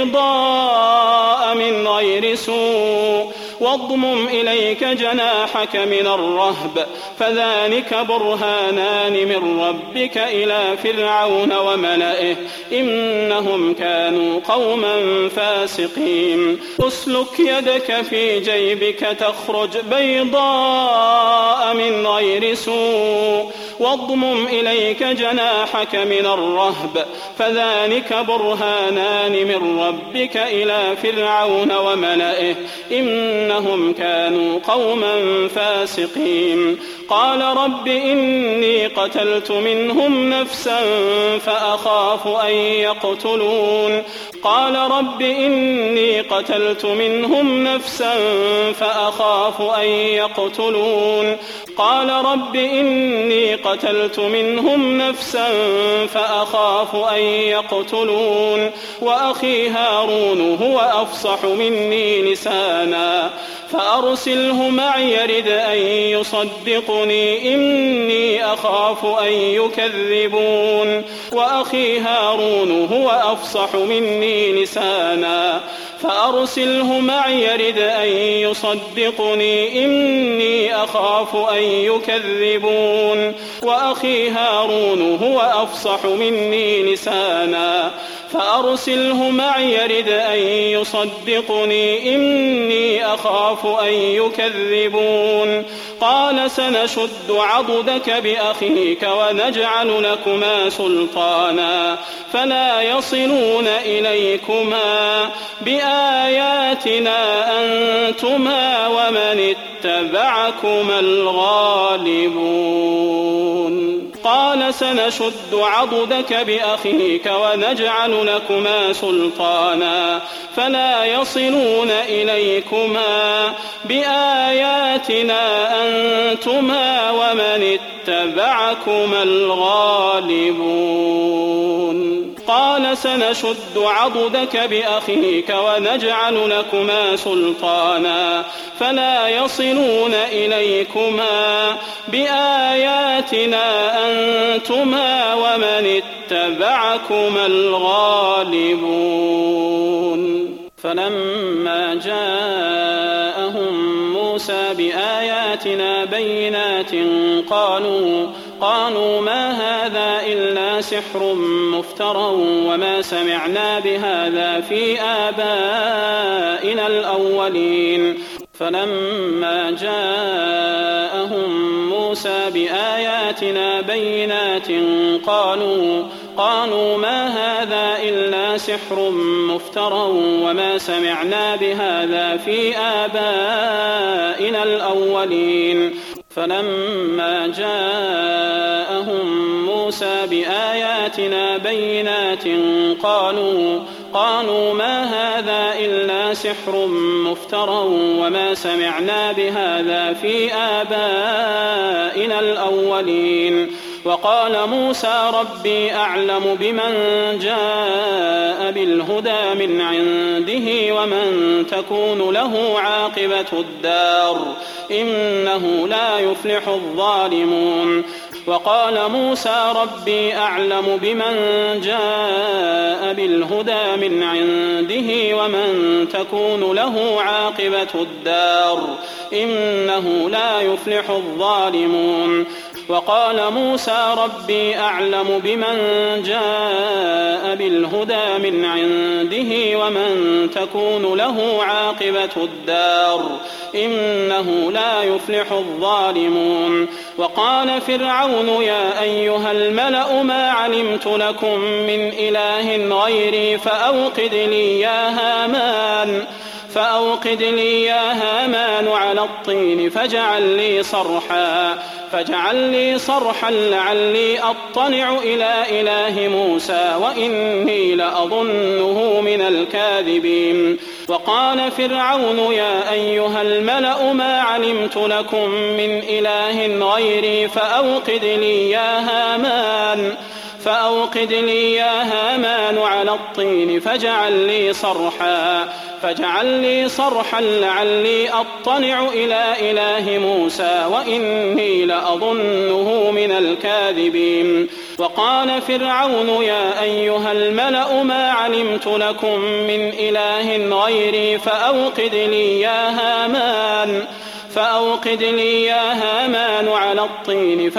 بيضاء من غير سوء واضمم إليك جناحك من الرهب فذلك برهانان من ربك إلى فرعون وملئه إنهم كانوا قوما فاسقين أسلك يدك في جيبك تخرج بيضاء من غير سوء واضمم إليك جناحك من الرهب فذلك برهانان من ربك إلى فرعون وملئه إنهم كانوا قوما فاسقين قال رب إني قتلت منهم نفسا فأخاف أن يقتلون قال رب إني قتلت منهم نفسا فأخاف أن يقتلون قال رب إني قتلت منهم نفسا فأخاف أن يقتلون وأخي هارون هو أفصح مني لسانا فأرسله معي يرد أن يصدقني إني أخاف أن يكذبون وأخي هارون هو أفصح مني لسانا فأرسله معي يرد أن يصدقني إني أخاف أن يكذبون وأخي هارون هو أفصح مني لسانا فأرسله معي يرد أن يصدقني إني أخاف أن يكذبون. قال سنشد عضدك بأخيك ونجعل لكما سلطانا فلا يصلون إليكما بآياتنا أنتما ومن اتبعكما الغالبون. قال سنشد عضدك بأخيك ونجعل لكما سلطانا فلا يصلون إليكما بآياتنا أنتما ومن اتبعكما الغالبون. قال سنشد عضدك بأخيك ونجعل لكما سلطانا فلا يصلون إليكما بآياتنا أنتما ومن اتبعكما الغالبون. فلما جاءهم موسى بآياتنا بينات قالوا ما هذا إلا سحر مفترى وما سمعنا بهذا في آبائنا الأولين. فلما جاءهم موسى بآياتنا بينات قالوا ما هذا إلا سحر مفترى وما سمعنا بهذا في آبائنا الأولين. فلما جاءهم موسى بآياتنا بينات قالوا ما هذا إلا سحر مفترى وما سمعنا بهذا في آبائنا الأولين. وقال موسى ربي أعلم بمن جاء بالهدى من عنده ومن تكون له عاقبة الدار إنه لا يفلح الظالمون. وقال موسى ربي أعلم بمن جاء بالهدى من عنده ومن تكون له عاقبة الدار إنه لا يفلح الظالمون. وقال موسى ربي أعلم بمن جاء بالهدى من عنده ومن تكون له عاقبة الدار إنه لا يفلح الظالمون. وقال فرعون يا أيها الملأ ما علمت لكم من إله غيري فأوقد لي يا هامان على الطين فاجعل لي صرحا لعلي أطلع إلى إله موسى وإني لأظنه من الكاذبين. وقال فرعون يا أيها الملأ ما علمت لكم من إله غيري فأوقد لي يا هامان على الطين فاجعل لي صرحا لعلي أطلع إلى إله موسى وإني لأظنه من الكاذبين. وقال فرعون يا أيها الملأ ما علمت لكم من إله غيري فأوقد لي يا هامان على الطين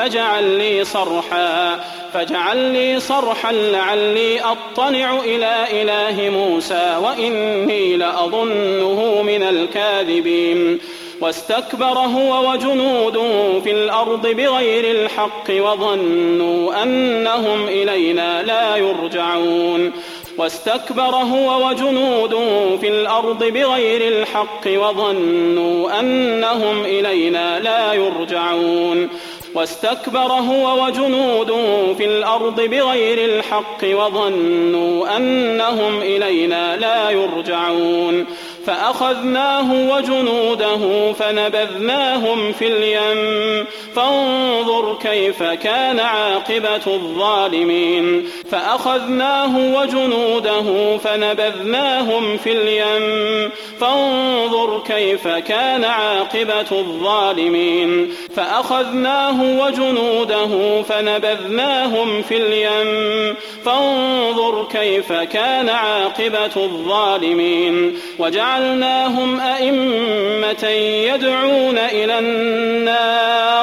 فاجعل لي صرحا لعلي أطلع إلى إله موسى وإني لأظنه من الكاذبين. واستكبر هو وجنوده في الأرض بغير الحق وظنوا أنهم إلينا لا يرجعون. واستكبر هو وجنوده في الأرض بغير الحق وظنوا أنهم إلينا لا يرجعون. واستكبر هو وجنوده في الأرض بغير الحق وظنوا أنهم إلينا لا يرجعون. فأخذناه وجنوده فنبذناهم في اليم فانظر كيف كان عاقبة الظالمين. فأخذناه وجنوده فنبذناهم في اليم فانظر كيف كان عاقبة الظالمين. فأخذناه وجنوده فنبذناهم في اليم فانظر كيف كان عاقبة الظالمين. وجعلناهم أئمة يدعون إلى النار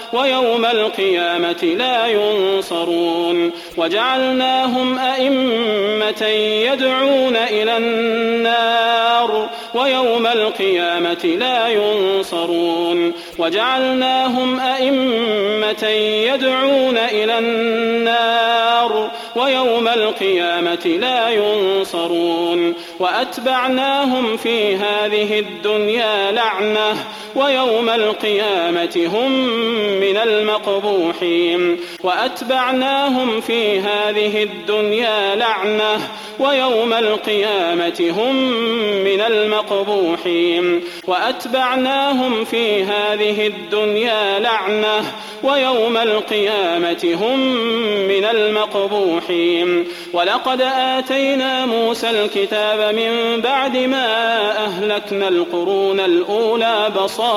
ويوم القيامة لا ينصرون وجعلناهم أئمة يدعون إلى النار ويوم القيامة لا ينصرون وجعلناهم أئمة يدعون إلى النار ويوم القيامة لا ينصرون وأتبعناهم في هذه الدنيا لعنة ويوم القيامة هم من المقبوحين وأتبعناهم في هذه الدنيا لعنة ويوم القيامة هم من المقبوحين وأتبعناهم في هذه الدنيا لعنة ويوم القيامة هم من المقبوحين ولقد آتينا موسى الكتاب من بعد ما أهلكنا القرون الأولى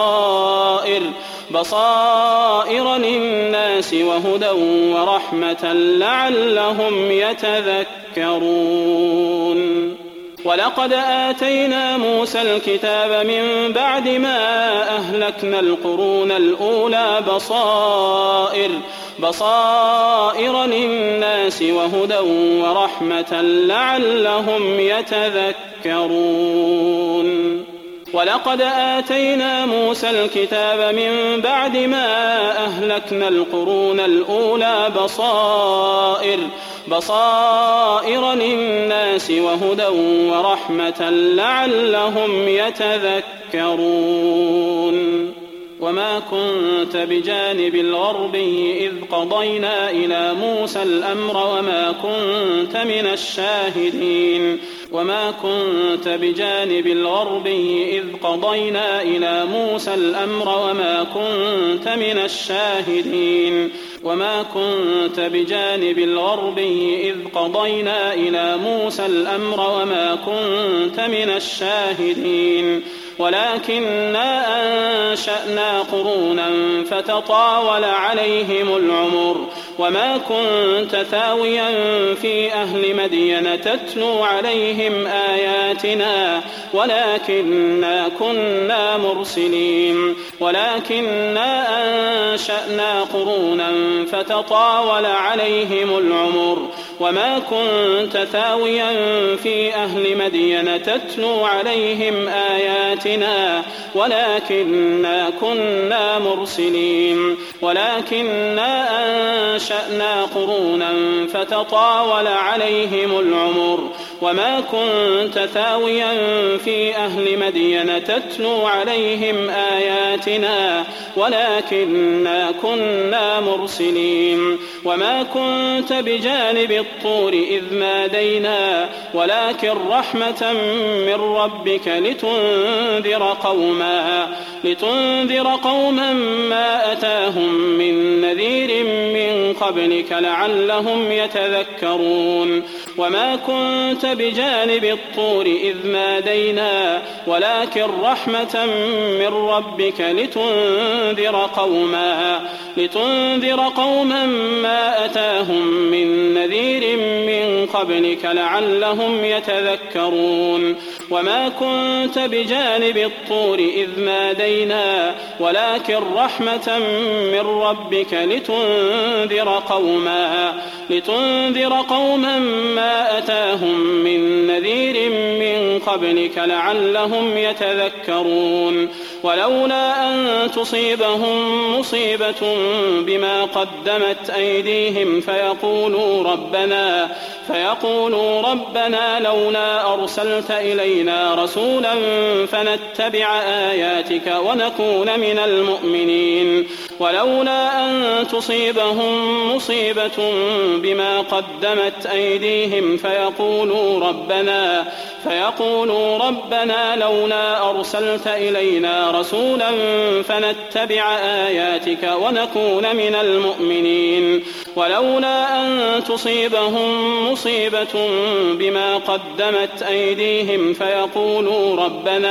بصائر للناس وهدى ورحمة لعلهم يتذكرون ولقد آتينا موسى الكتاب من بعد ما أهلكنا القرون الأولى بصائر للناس وهدى ورحمة لعلهم يتذكرون ولقد آتينا موسى الكتاب من بعد ما أهلكنا القرون الأولى بصائر للناس وهدى ورحمة لعلهم يتذكرون وما كنت بجانب الغربي إذ قضينا إلى موسى الأمر وما كنت من الشاهدين وما كنت بجانب الغربي إذ قضينا إلى موسى الأمر وما كنت من الشاهدين وما كنت بجانب الغربي إذ قضينا إلى موسى الأمر وما كنت من الشاهدين ولكننا أنشأنا قرونا فتطاول عليهم العمر وما كنت ثاويا في أهل مدين تتلو عليهم آياتنا ولكننا كنا مرسلين ولكننا أنشأنا قرونا فتطاول عليهم العمر وما كنت ثاويا في أهل مدين تتلو عليهم آياتنا ولكننا كنا مرسلين ولكننا أنشأنا قرونا فتطاول عليهم العمر وما كنت ثاويا في أهل مدين تتلو عليهم آياتنا ولكننا كنا مرسلين وما كنت بجانب الطور إذ نادينا ولكن رحمة من ربك لتنذر قوما ما أتاهم من نذير من قبلك لعلهم يتذكرون وما كنت بجانب الطور إذ نادينا ولكن رحمة من ربك لتنذر قوما ما أتاهم من نذير من قبلك لعلهم يتذكرون وما كنت بجانب الطور إذ نادينا ولكن رحمة من ربك لتنذر قوما ما أتاهم من نذير من قبلك لعلهم يتذكرون ولولا أن تصيبهم مصيبة بما قدمت أيديهم فيقولوا ربنا لولا أرسلت إلينا رسولا فنتبع آياتك ونكون من المؤمنين ولولا أن تصيبهم مصيبة بما قدمت أيديهم فيقولوا ربنا لولا أرسلت إلينا رسولا فنتبع آياتك ونكون من المؤمنين ولولا أن تصيبهم مصيبة بما قدمت أيديهم فيقولوا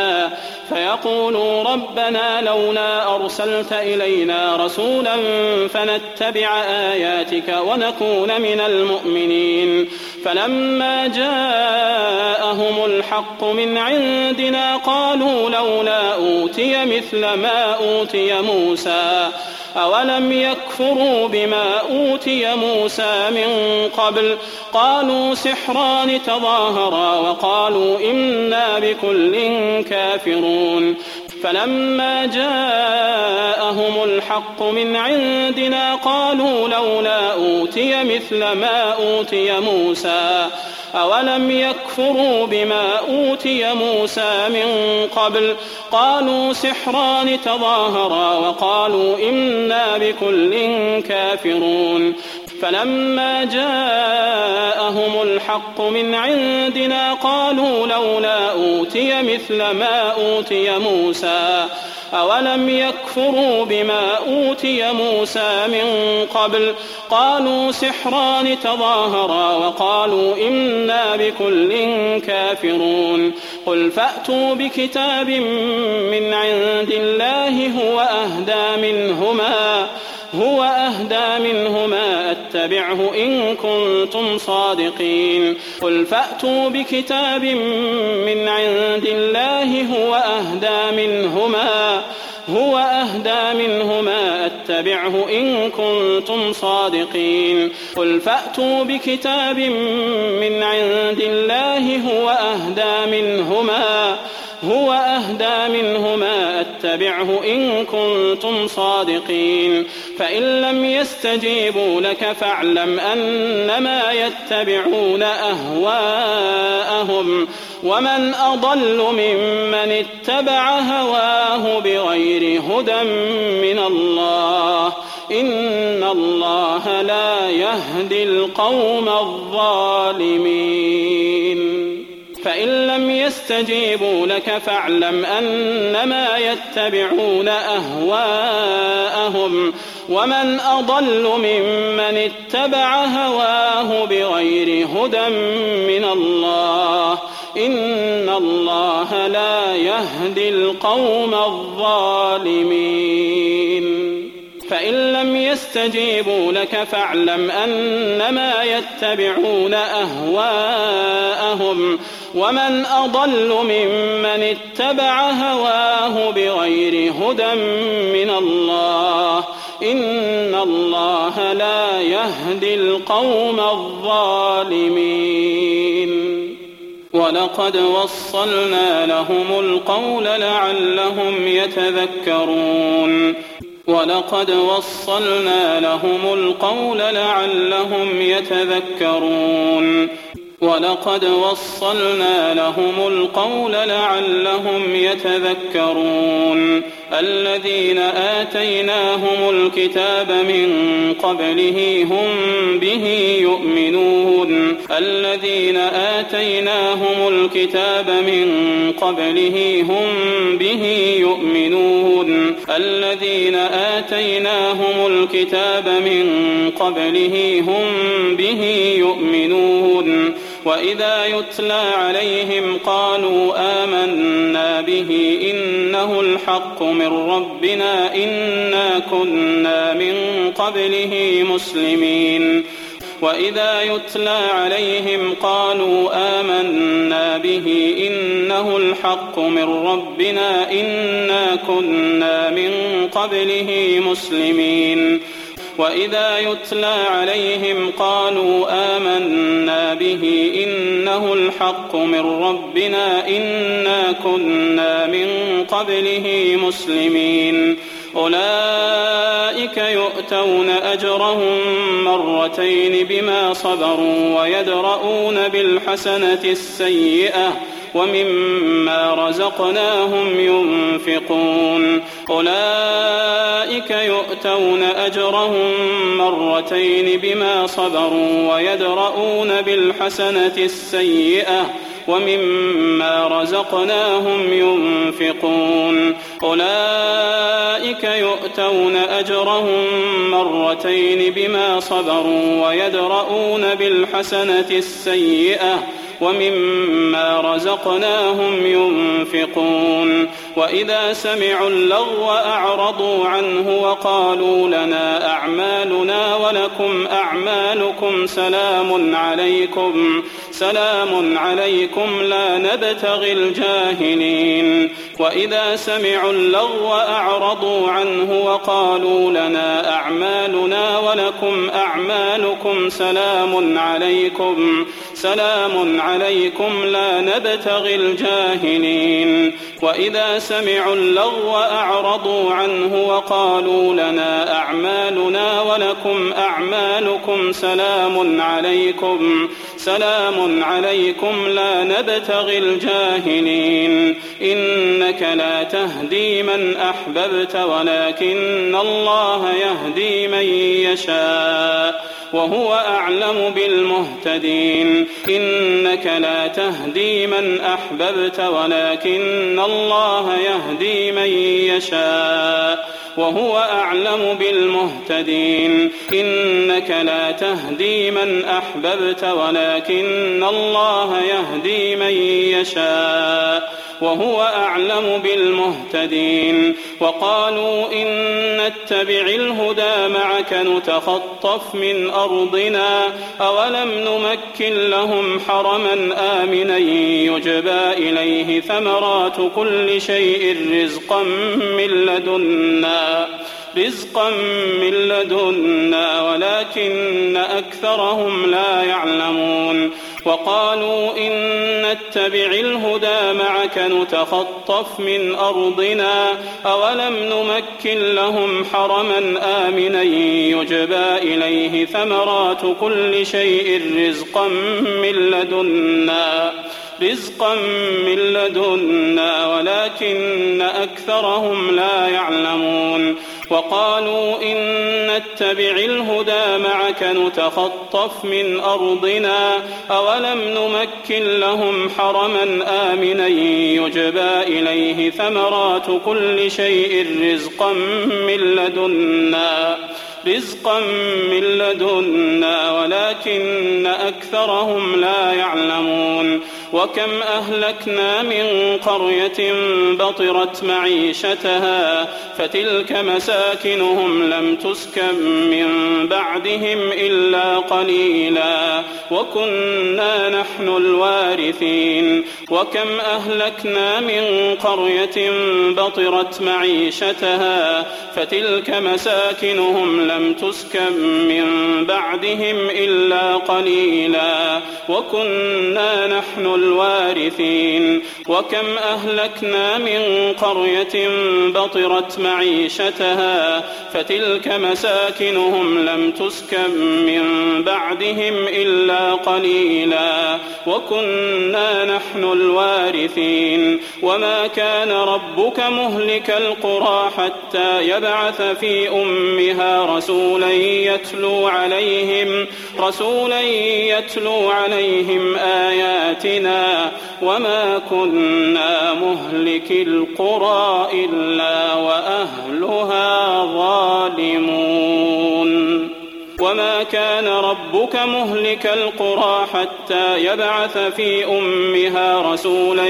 ربنا لولا أرسلت إلينا رسولا فنتبع آياتك ونكون من المؤمنين فلما جاءهم الحق من عندنا قالوا لولا أوتي مثل ما أوتي موسى أولم يكفروا بما أوتي موسى من قبل قالوا سحران تظاهرا وقالوا إنا بكل كافرون فلما جاءهم الحق من عندنا قالوا لولا أوتي مثل ما أوتي موسى أولم يكفروا بما أوتي موسى من قبل قالوا سحران تظاهرا وقالوا إنا بكل كافرون فلما جاءهم الحق من عندنا قالوا لولا أوتي مثل ما أوتي موسى أولم يكفروا بما أوتي موسى من قبل قالوا سحران تظاهرا وقالوا إنا بكل كافرون قل فأتوا بكتاب من عند الله هو أهدى منهما أتبعه إن كنتم صادقين قل فأتوا بكتاب من عند الله هو أهدى منهما أتبعه إن كنتم صادقين قل فأتوا بكتاب من عند الله هو أهدى منهما أتبعه إن كنتم صادقين فإن لم يستجيبوا لك فاعلم أنما يتبعون أهواءهم ومن أضل ممن اتبع هواه بغير هدى من الله إن الله لا يهدي القوم الظالمين فإن لم يستجيبوا لك فاعلم أنما يتبعون أهواءهم ومن أضل ممن اتبع هواه بغير هدى من الله إن الله لا يهدي القوم الظالمين فإن لم يستجيبوا لك فاعلم أنما يتبعون أهواءهم ومن أضل ممن اتبع هواه بغير هدى من الله إن الله لا يهدي القوم الظالمين ولقد وصلنا لهم القول لعلهم يتذكرون ولقد وصلنا لهم القول لعلهم يتذكرون ولقد وصلنا لهم القول لعلهم يتذكرون الذين آتيناهم الكتاب من قبله هم به يؤمنون الذين آتيناهم الكتاب من قبله هم به يؤمنون الذين آتيناهم الكتاب من قبله هم به يؤمنون وإذا يتلى عليهم قالوا آمنا به إنه الحق من ربنا إنا كنا من قبله مسلمين وإذا يتلى عليهم قالوا آمنا به إنه الحق من ربنا إنا كنا من قبله مسلمين وإذا يتلى عليهم قالوا آمنا به إنه الحق من ربنا إنا كنا من قبله مسلمين أولئك يؤتون أجرهم مرتين بما صبروا ويدرؤون بالحسنة السيئة ومما رزقناهم ينفقون أولئك يؤتون أجرهم مرتين بما صبروا ويدرؤون بالحسنة السيئة ومما رزقناهم ينفقون أولئك يؤتون أجرهم مرتين بما صبروا ويدرؤون بالحسنة السيئة ومما رزقناهم ينفقون وإذا سمعوا اللغو أعرضوا عنه وقالوا لنا أعمالنا ولكم أعمالكم سلام عليكم لا نبتغي الجاهلين وإذا سمعوا اللغو أعرضوا عنه وقالوا لنا أعمالنا ولكم أعمالكم سلام عليكم لا نبتغي الجاهلين وإذا سمعوا اللغو أعرضوا عنه وقالوا لنا أعمالنا ولكم أعمالكم سلام عليكم لا نبتغي الجاهلين إنك لا تهدي من أحببت ولكن الله يهدي من يشاء وهو أعلم بالمهتدين إنك لا تهدي من أحببت ولكن الله يهدي من يشاء وهو أعلم بالمهتدين إنك لا تهدي من أحببت ولكن الله يهدي من يشاء وهو أعلم بالمهتدين وقالوا إن نتبع الهدى معك نتخطف من أرضنا أولم نمكن لهم حرما آمنا يجبى إليه ثمرات كل شيء رزقا من لدنا ولكن أكثرهم لا يعلمون وقالوا إن نتبع الهدى معك نتخطف من أرضنا أولم نمكن لهم حرما آمنا يجبى إليه ثمرات كل شيء رزقا من لدنا ولكن أكثرهم لا يعلمون وقالوا إن نتبع الهدى معك نتخطف من أرضنا أولم نمكن لهم حرما آمنا يجبى إليه ثمرات كل شيء رزقا من لدنا ولكن أكثرهم لا يعلمون وكم أهلكنا من قرية بطرت معيشتها فتلك مساكنهم لم تسكن من بعدهم إلا قليلا وكنا نحن الوارثين وكم أهلكنا من قرية بطرت معيشتها فتلك مساكنهم لم تسكن من بعدهم إلا قليلا وكنا نحن الوارثين وكم أهلكنا من قرية بطرت معيشتها فتلك مساكنهم لم تسكن من بعدهم إلا قليلا وكنا نحن الوارثين وما كان ربك مهلك القرى حتى يبعث في أمها رسولا يتلو عليهم آياتنا وما كنا مهلك القرى إلا وأهلها ظالمون وما كان ربك مهلك القرى حتى يبعث في أمها رسولا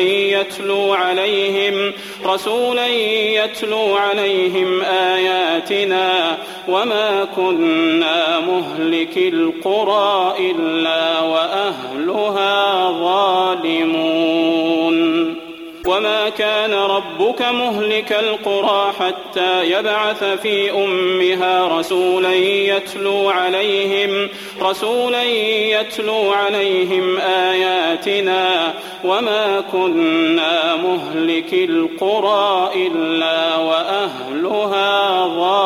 يتلو عليهم آياتنا وما كنا مهلك القرى إلا وأهلها ظالمون وما كان ربك مهلك القرى حتى يبعث في أمها رسولا يتلو عليهم آياتنا وما كنا مهلك القرى إلا وأهلها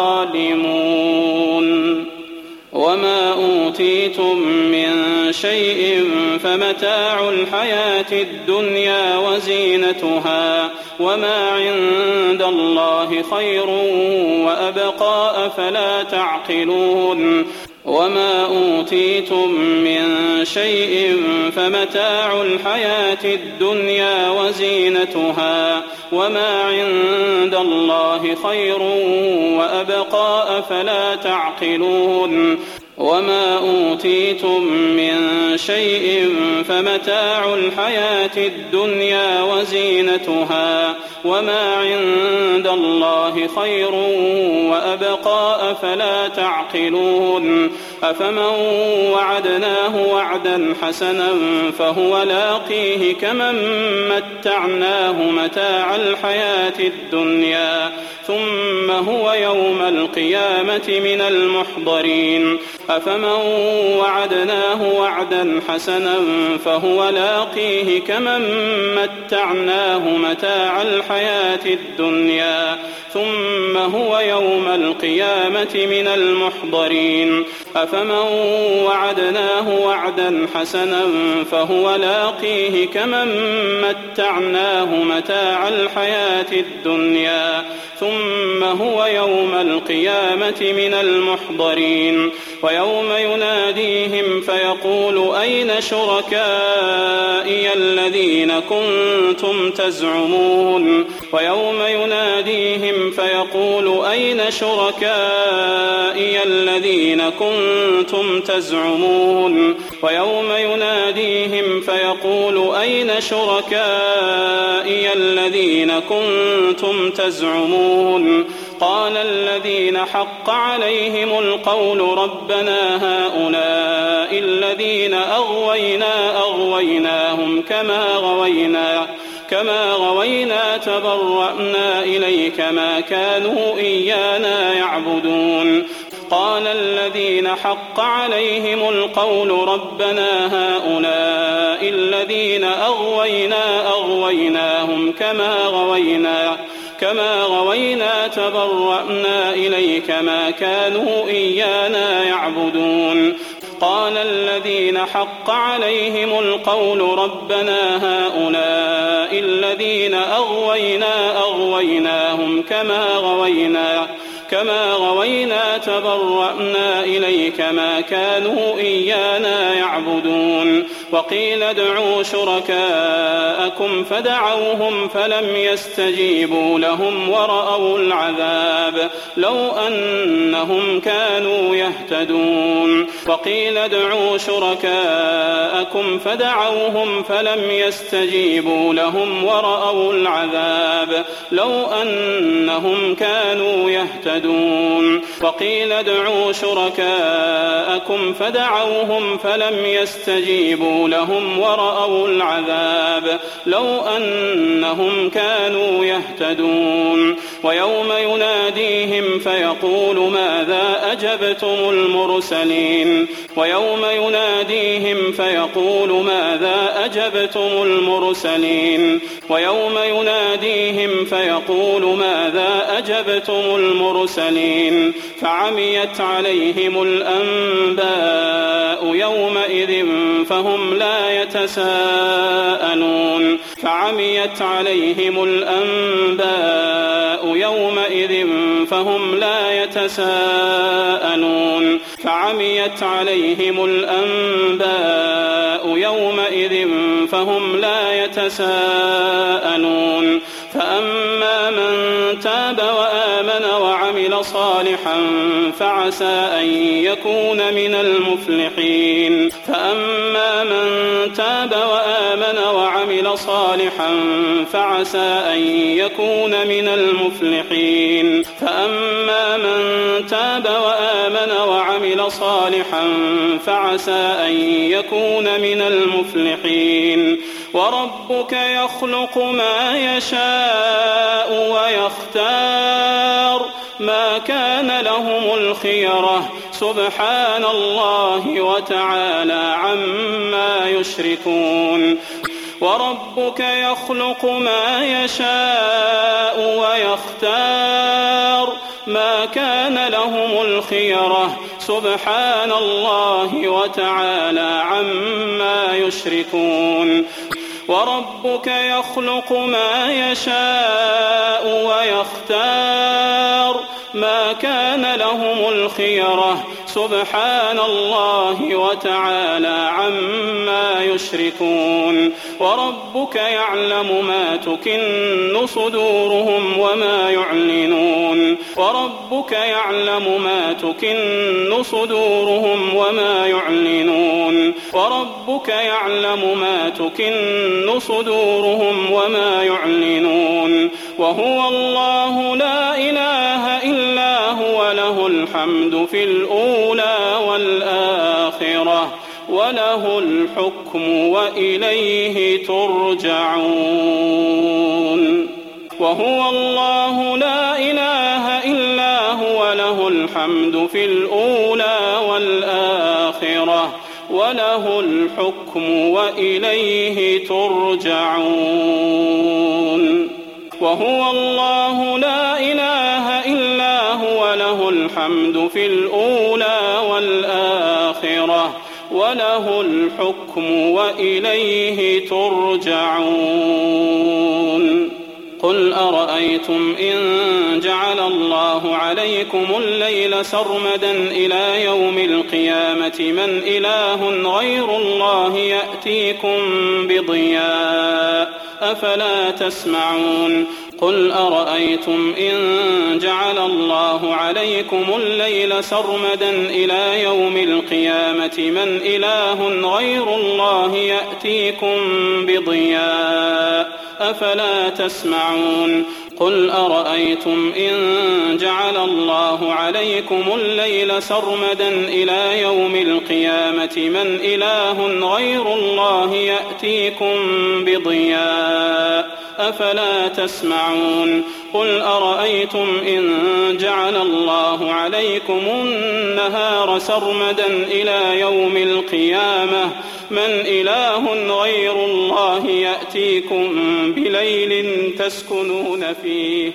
ظالمون وما أوتيتم من شيء فمتاع الحياة الدنيا وزينتها وما عند الله خير وأبقى أفلا تعقلون وما أوتيتم من شيء فمتاع الحياة الدنيا وزينتها وما عند الله خير وأبقى أفلا تعقلون وما أوتيتم من شيء فمتاع الحياة الدنيا وزينتها وما عند الله خير وأبقى أفلا تعقلون أفمن وعدناه وعدا حسنا فهو لاقيه كمن متعناه متاع الحياة الدنيا ثم هو يوم القيامة من المحضرين أفمن وعدناه وعدا حسنا فهو لاقيه كمن متعناه متاع الحياة الدنيا ثم هو يوم القيامة من المحضرين أفمن وعدناه وعدا حسنا فهو لاقيه كمن متعناه متاع الحياة الدنيا ثم هو يوم القيامة من المحضرين ويوم يناديهم فيقول أين شركائي الذين كنتم تزعمون ويوم يناديهم فيقول أين شركائي الذين كنتم تزعمون ويوم يناديهم فيقول أين شركائي الذين كنتم تزعمون قال الذين حق عليهم القول ربنا هؤلاء الذين أغويناهم كما غوينا تبرأنا إليك ما كانوا إيانا يعبدون قال الذين حق عليهم القول ربنا هؤلاء الذين أغويناهم كما غوينا تبرأنا إليك ما كانوا إيانا يعبدون قال الذين حق عليهم القول ربنا هؤلاء الذين أغويناهم كما غوينا تبرأنا إليك ما كانوا إيانا يعبدون وقيل ادعوا شركاءكم فدعوهم فلم يستجيبوا لهم ورأوا العذاب لو أنهم كانوا يهتدون وقيل ادعوا شركاءكم فدعوهم فلم يستجيبوا لهم ورأوا العذاب لو أنهم كانوا يهتدون وقيل ادعوا شركاءكم فدعوهم فلم يستجيبوا لهم ورأوا العذاب لو أنهم كانوا يهتدون ويوم يناديهم فيقول ماذا أجبتم المرسلين ويوم يناديهم فيقول ماذا أجبتم المرسلين ويوم يناديهم فيقول ماذا أجبتم المرسلين فعميت عليهم الأنباء يومئذ فهم لا يتساءلون فعميت عليهم الأنباء يومئذ فهم لا يتساءلون فعميت عليهم الأنباء يومئذ فهم لا يتساءلون فأما من تاب وآمن وعمل صالحا فعسى أن يكون من المفلحين فأما من تاب وآمن وعمل صالحا فعسى أن يكون من المفلحين فأما من تاب وآمن وعمل صالحا فعسى أن يكون من المفلحين وربك يخلق ما يشاء ويختار ما كان لهم الخيرة سبحان الله وتعالى عما يشركون وربك يخلق ما يشاء ويختار ما كان لهم الخيرة سبحان الله وتعالى عما يشركون وربك يخلق ما يشاء ويختار ما كان لهم الخيرة سبحان الله وتعالى عما يشركون وربك يعلم ما تكن صدورهم وما يعلنون وربك يعلم ما تكن صدورهم وما يعلنون وربك يعلم ما تكن صدورهم وما يعلنون وهو الله لا إله إلا هو له الحمد في الأولى والآخرة وله الحكم وإليه ترجعون وهو الله لا إله إلا هو له الحمد في الأولى والآخرة وله الحكم وإليه ترجعون وهو الله لا إله إلا هو له الحمد في الأولى والآخرة وله الحكم وإليه ترجعون قل أرأيتم إن جعل الله عليكم الليل سرمدا إلى يوم القيامة من إله غير الله يأتيكم بضياء أفلا تسمعون قل أرأيتم إن جعل الله عليكم الليل سرمدا إلى يوم القيامة من إله غير الله يأتيكم بضياء أفلا تسمعون قل أرأيتم إن جعل الله عليكم الليل سرمدا إلى يوم القيامة من إله غير الله يأتيكم بضياء أفلا تسمعون قل أرأيتم إن جعل الله عليكم النهار سرمدا إلى يوم القيامة من إله غير الله يأتيكم بليل تسكنون فيه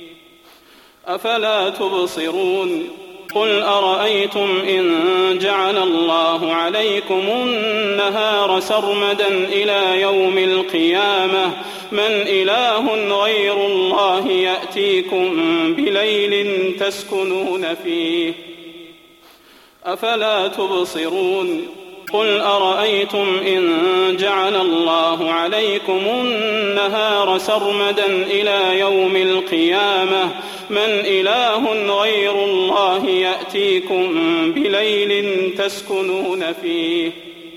أفلا تبصرون قل أرأيتم إن جعل الله عليكم النهار سرمدا إلى يوم القيامة من إله غير الله يأتيكم بليل تسكنون فيه أفلا تبصرون قل أرأيتم إن جعل الله عليكم النهار سرمدا إلى يوم القيامة من إله غير الله يأتيكم بليل تسكنون فيه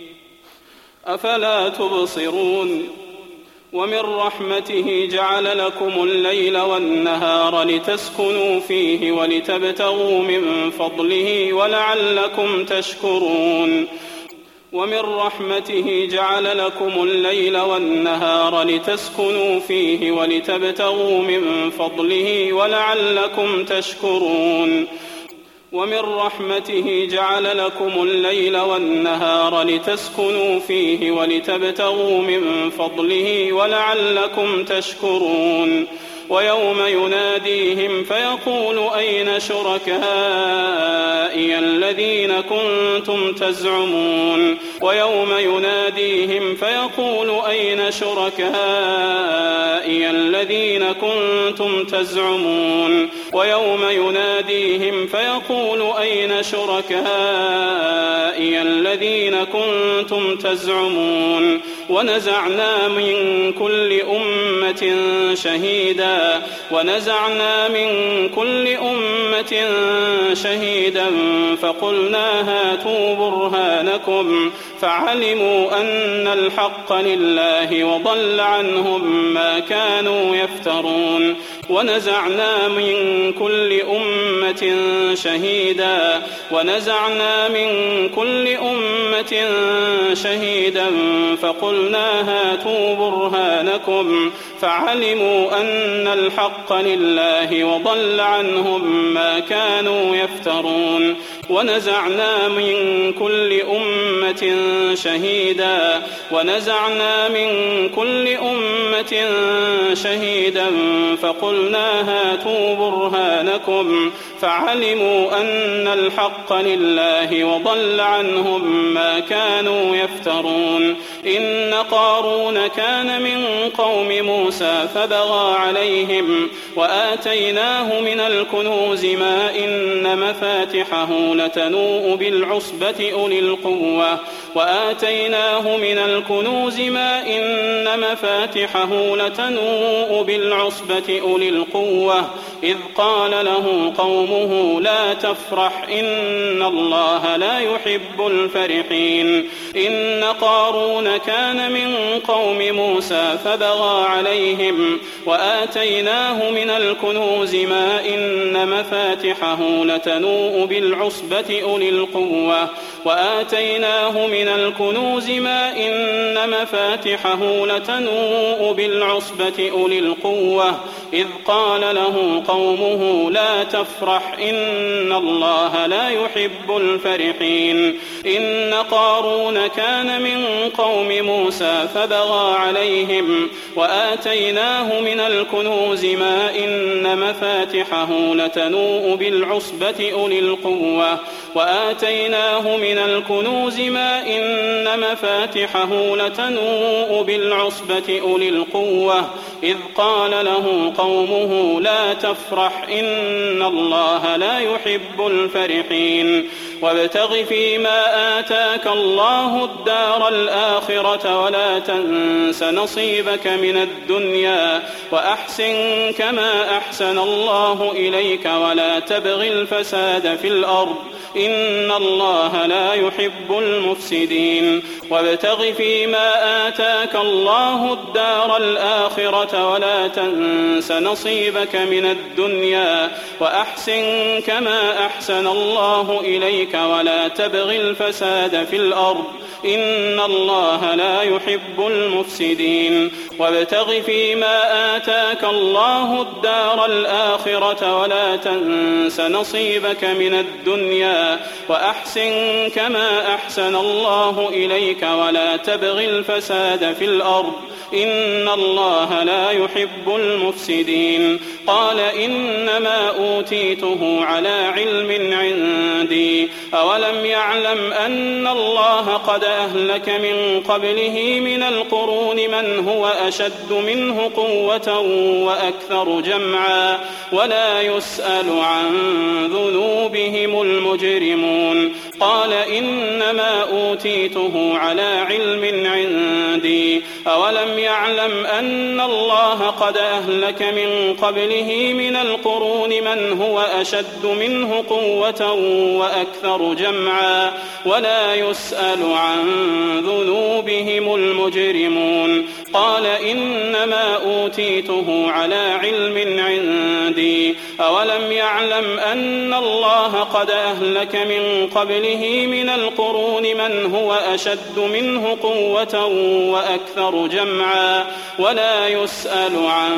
أفلا تبصرون ومن رحمته جعل لكم الليل والنهار لتسكنوا فيه ولتبتغوا من فضله ولعلكم تشكرون ومن رحمته جعل لكم الليل والنهار لتسكنوا فيه ولتبتغوا من فضله ولعلكم تشكرون ومن رحمته جعل لكم الليل والنهار لتسكنوا فيه ولتبتغوا من فضله ولعلكم تشكرون ويوم يناديهم فيقول أين شركائي الذين كنتم تزعمون ويوم يناديهم فيقول أين شركائي الذين كنتم تزعمون ويوم يناديهم فيقول أين شركائي الذين كنتم تزعمون ونزعنا من كل أمة شهيدا فقلنا هاتوا برهانكم فعلموا أن الحق لله وضل عنهم ما كانوا يفترون ونزعنا من كل أمة شهيدا فقلنا هاتوا برهانكم فعلموا أن الحق لله وضل عنهم ما كانوا يفترون ونزعنا من كل أمة شهيدا فقلنا هاتوا برهانكم فعلموا أن الحق لله وضل عنهم ما كانوا يفترون إن قارون كان من قوم موسى فبغى عليهم وآتيناه من الكنوز ما إن مفاتحه لتنوء بالعصبة أولي القوة وآتيناه من الكنوز ما إن مفاتحه لتنوء بالعصبة أولي القوة إذ قال له قومه لا تفرح إن الله لا يحب الفرحين إن قارون كان من قوم موسى فبغى عليهم وآتيناه من الكنوز ما إن مفاتحه لتنوء بالعصبة أولي القوة وآتيناه من الكنوز ما إن مفاتحه لتنوء بالعصبة أولي القوة إذ قال له قومه لا تفرح إن الله لا يحب الفرحين إن قارون كان من قوم موسى فبغى عليهم وآتيناه من الكنوز ما إن مفاتحه لتنوء بالعصبة أولي القوة وآتيناه من الكنوز ما إن مفاتحه لتنوء بالعصبة أولي القوة إذ قال له قومه لا تفرح إن الله لا يحب الفرحين وابتغ فيما آتاك الله الدار الآخرة ولا تنس نصيبك من الدنيا وأحسن كما أحسن الله إليك ولا تبغ الفساد في الأرض إن الله لا يحب المفسدين وابتغ فيما آتاك الله الدار الآخرة ولا تنس نصيبك من الدنيا وأحسن كما أحسن الله إليك ولا تبغ الفساد في الأرض إن الله لا يحب المفسدين وابتغ فيما آتاك الله الدار الآخرة ولا تنس نصيبك من الدنيا وأحسن كما أحسن الله إليك ولا تبغ الفساد في الأرض إن الله لا يحب المفسدين قال إنما أوتيته على علم عندي أولم يعلم أن الله قد أهلك من قبله من القرون من هو أشد منه قوة وأكثر جمعا ولا يسأل عن ذنوبهم المجرمون قال إنما أوتيته على علم عندي أولم يعلم أن الله قد أهلك من قبله من القرون من هو أشد منه قوة وأكثر جمعا ولا يسأل عن ذنوبهم المجرمون قال إنما أوتيته على علم عندي أولم يعلم أن الله قد أهلك من قبله من القرون من هو أشد منه قوة وأكثر جمعا ولا يسأل عن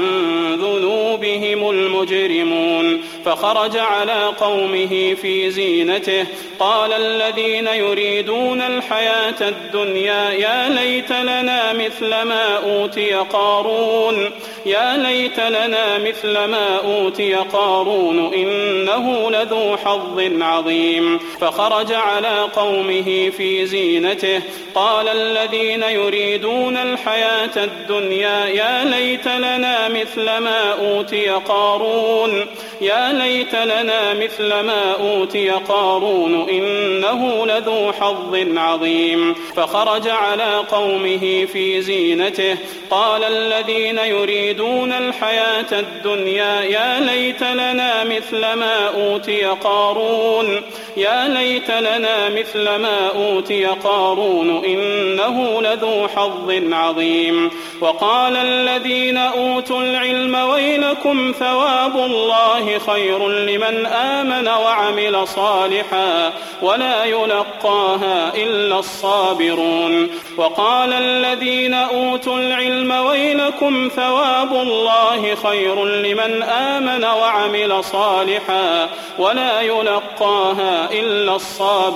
ذنوبهم المجرمون فخرج على قومه في زينته قال الذين يريدون الحياة الدنيا يا ليت لنا مثل ما أوتي قارون يا ليت لنا مثل ما أوتي قارون إنه لذو حظ عظيم فخرج على قومه في زينته قال الذين يريدون الحياة الدنيا يا ليت لنا مثل ما أوتي قارون يا ليت لنا مثل ما أوتي قارون إنه لذو حظ عظيم فخرج على قومه في زينته قال الذين يريدون الحياة الدنيا يا ليت لنا مثل ما أوتي قارون يا ليت لنا مثل ما أوتي قارون إنه لذو حظ عظيم وقال الذين أوتوا العلم ويلكم ثواب الله خير لمن آمن وعمل صالحا ولا يلقاها إلا الصابرون وقال الذين أوتوا العلم ويلكم ثواب الله خير لمن آمن وعمل صالحا ولا يلقاها إلا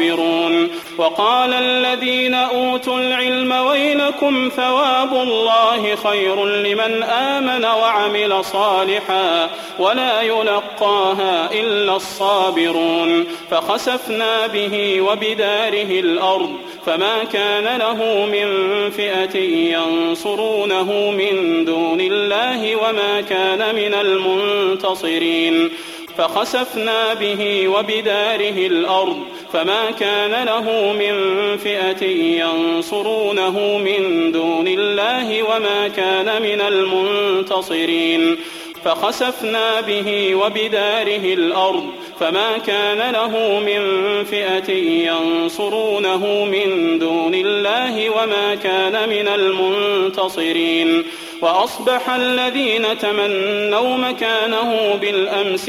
الصابرون وقال الذين أوتوا العلم ويلكم ثواب الله الله خير لمن آمن وعمل صالحا ولا يلقاها إلا الصابرون فخسفنا به وبداره الأرض فما كان له من فئة ينصرونه من دون الله وما كان من المنتصرين فخسفنا به وبداره الأرض فما كان له من فئة ينصرونه من دون الله وما كان من المنتصرين فخسفنا به وبداره الأرض فما كان له من فئة ينصرونه من دون الله وما كان من المنتصرين وأصبح الذين تمنوا مكانه بالأمس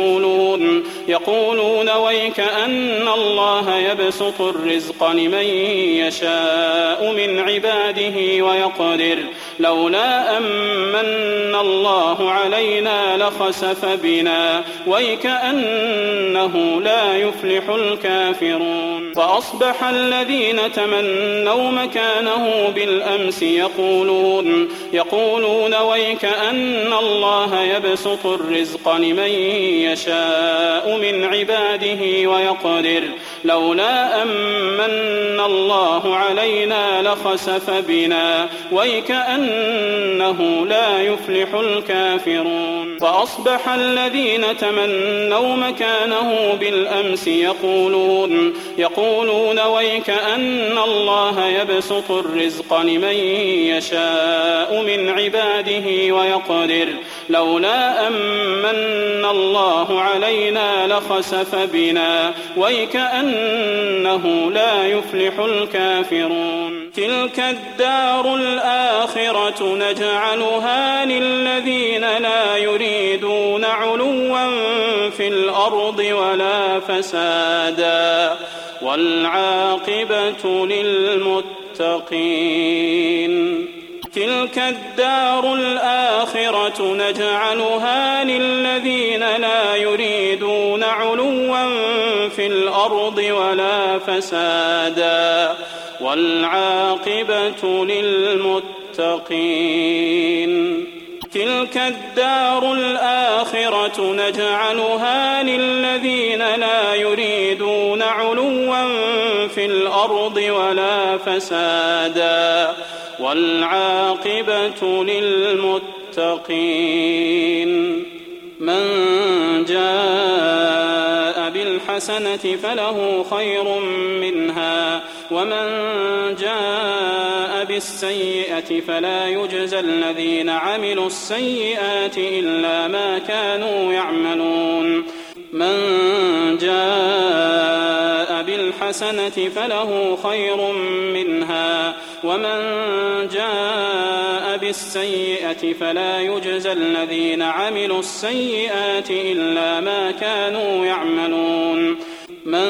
يقولون ويك أن الله يبسط الرزق لمن يشاء من عباده ويقدر لولا أمن الله علينا لخسف بنا ويك أنه لا يفلح الكافرون وأصبح الذين تمنوا مكانه بالأمس يقولون ويك أن الله يبسط الرزق لمن يشاء من عباده ويقدر لولا أمن الله علينا لخسف بنا ويك أنه لا يفلح الكافرون وأصبح الذين تمنوا مكانه بالأمس يقولون ويك أن الله يبسط الرزق لمن يشاء من عباده ويقدر لولا أمن الله علينا لخسف بنا ويك أنه لا يفلح الكافرون تلك الدار الآخرة نجعلها للذين لا يريدون علوا في الأرض ولا فسادا والعاقبة للمتقين تلك الدار الآخرة نجعلها للذين لا يريدون علوا في الأرض ولا فسادا والعاقبة للمتقين تلك الدار الآخرة نجعلها للذين لا يريدون علوا في الأرض ولا فسادا والعاقبة للمتقين من جاء بالحسنة فله خير منها ومن جاء بالسيئة فلا يجزى الذين عملوا السيئات إلا ما كانوا يعملون من جاء بالحسنة فله خير منها ومن جاء بالسيئة فلا يجزى الذين عملوا السيئات إلا ما كانوا يعملون من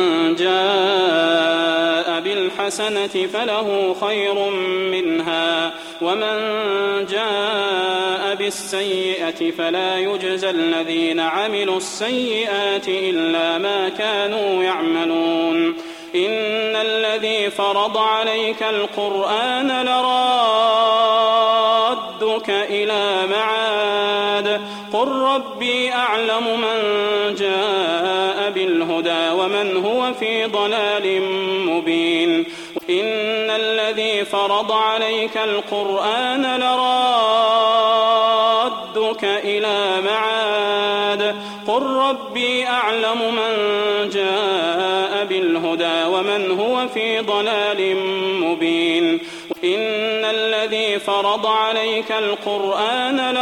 جاء بالحسنة فله خير منها ومن جاء بالسيئة فلا يجزى الذين عملوا السيئات إلا ما كانوا يعملون إن الذي فرض عليك القرآن لرادك إلى معاد قل ربي أعلم من جاء بالهدى ومن هو في ضلال مبين إن الذي فرض عليك القرآن لرادك إلى معاد قل ربي أعلم من جاء بالهدى ومن هو في ضلال مبين إن الذي فرض عليك القرآن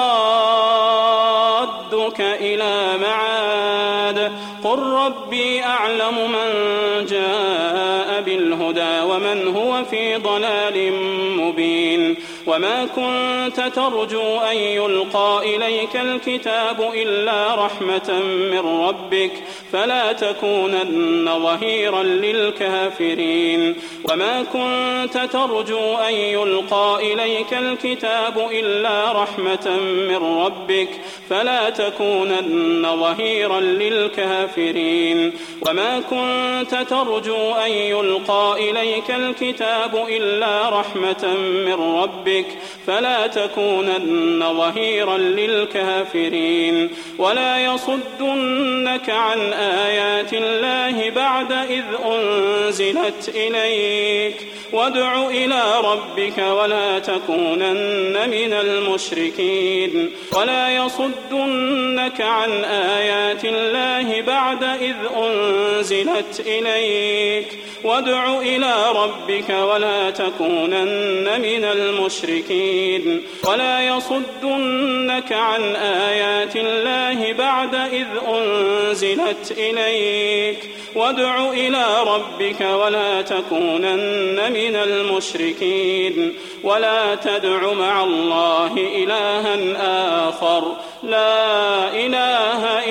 لرادك إلى معاد قل ربي أعلم من جاء بالهدى ومن هو في ضلال مبين وما كنت ترجو أن يلقى إليك الكتاب إلا رحمة من ربك فلا تكونن ظهيرا للكافرين وما كنت ترجو أن يلقى إليك الكتاب إلا رحمة من ربك فلا تكونن ظهيرا للكافرين وما كنت ترجو أن يلقى إليك الكتاب إلا رحمة من ربك ربك فلا تكونن ظهيرا للكافرين. ولا يصدنك عن آيات الله بعد إذ أنزلت إليك وادع إلى ربك ولا تكونن من المشركين. ولا يصدنك عن آيات الله بعد إذ أنزلت إليك وادع إلى ربك ولا تكونن من المشركين. ولا يصدنك عن آيات الله بعد إذ أنزلت إليك وادع إلى ربك ولا تكونن من المشركين. ولا تدع مع الله إلها آخر لا إله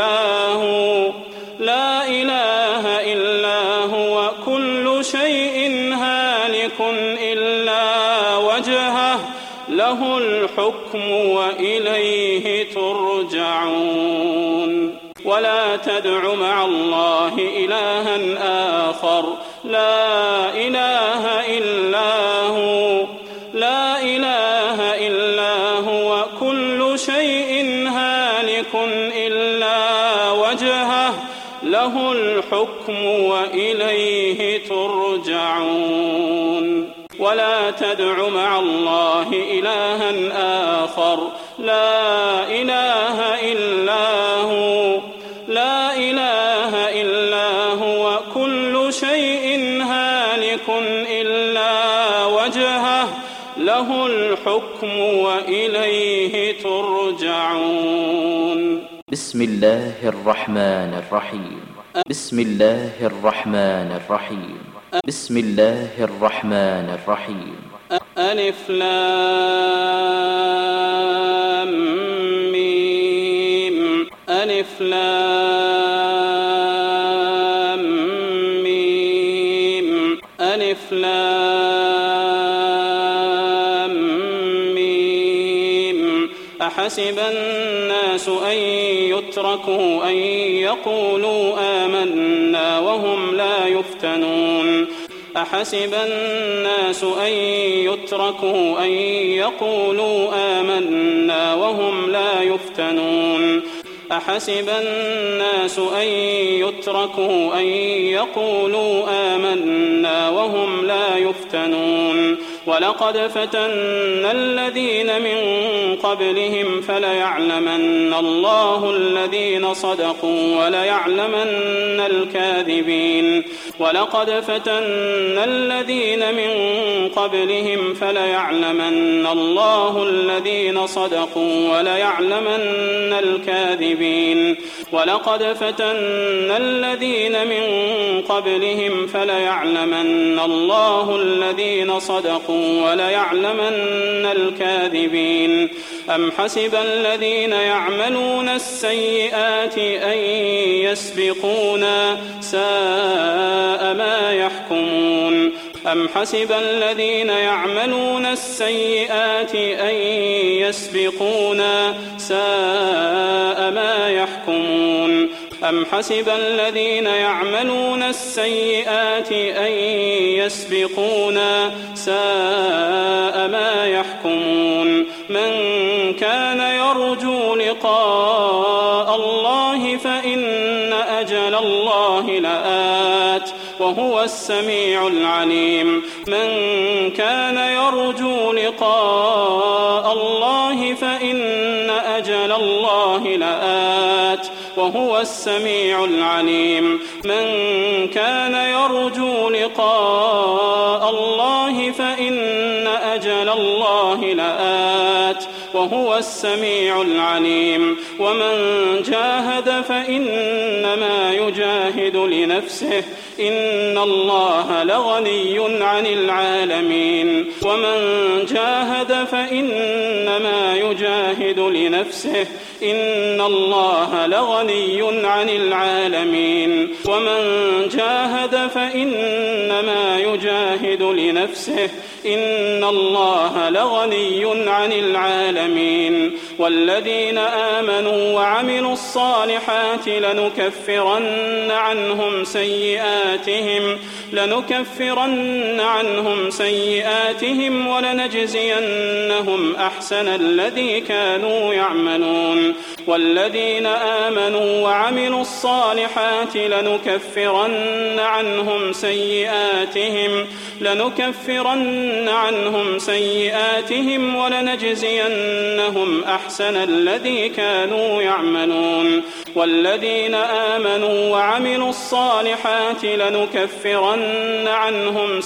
إلا هو كل شيء هالك إلا وجهه له الحكم وإليه ترجعون. ولا تدع مع الله إلها آخر لا إله إلا هو كل شيء هالك إلا وجهه له الحكم وإليه ترجعون. ولا تدع مع الله إلها آخر لا إله إلا هو كل شيء هالك إلا وجهه له الحكم وإليه ترجعون. بسم الله الرحمن الرحيم. بسم الله الرحمن الرحيم. بسم الله الرحمن الرحيم. ألف لام ميم. ألف لام ميم. ألف لام ميم. أحسب الناس أن يتركوا أن يقولوا آمنا وهم لا يفتنون. أحسب الناس أن يتركوا أن يقولوا آمنا وهم لا يفتنون. أحسب الناس أن يتركوا أن يقولوا آمنا وهم لا يفتنون. ولقد فتنا الذين من قبلهم فليعلمن الله الذين صدقوا وليعلمن الكاذبين. ولقد فتنا الذين من قبلهم فليعلمن الله الذين صدقوا وليعلمن الكاذبين. ولقد فتنا الذين من قبلهم فليعلمن الله الذين صدقوا وليعلمن الكاذبين. أم حسب الذين يعملون السيئات أن يسبقونا ساء ما يحكمون. أم حسب الذين يعملون السيئات أن يسبقونا ساء ما يحكمون. أم حسب الذين يعملون السيئات أن يسبقونا ساء ما يحكمون. من كان يرجو لقاء الله فإن أجل الله لآت وهو السميع العليم. من كان يرجو لقاء الله فإن أجل الله لآت وهو السميع العليم. من كان يرجو لقاء الله فإن أجل الله لآت وهو السميع العليم. ومن جاهد فإنما يجاهد لنفسه إن الله لغني عن العالمين. ومن جاهد فإنما يجاهد لنفسه إن الله لغني عن العالمين. ومن جاهد فإنما يجاهد لنفسه إن الله لغني عن العالمين. والذين آمنوا وعملوا الصالحات لنكفرن عنهم سيئاتهم ولنجزينهم أحسن الذي كانوا يعملون والذين آمنوا وعملوا الصالحات لنكفرن عنهم سيئاتهم ولنجزينهم أحسن الذي كانوا يعملون والذين آمنوا وعملوا الصالحات لنكفرن عنهم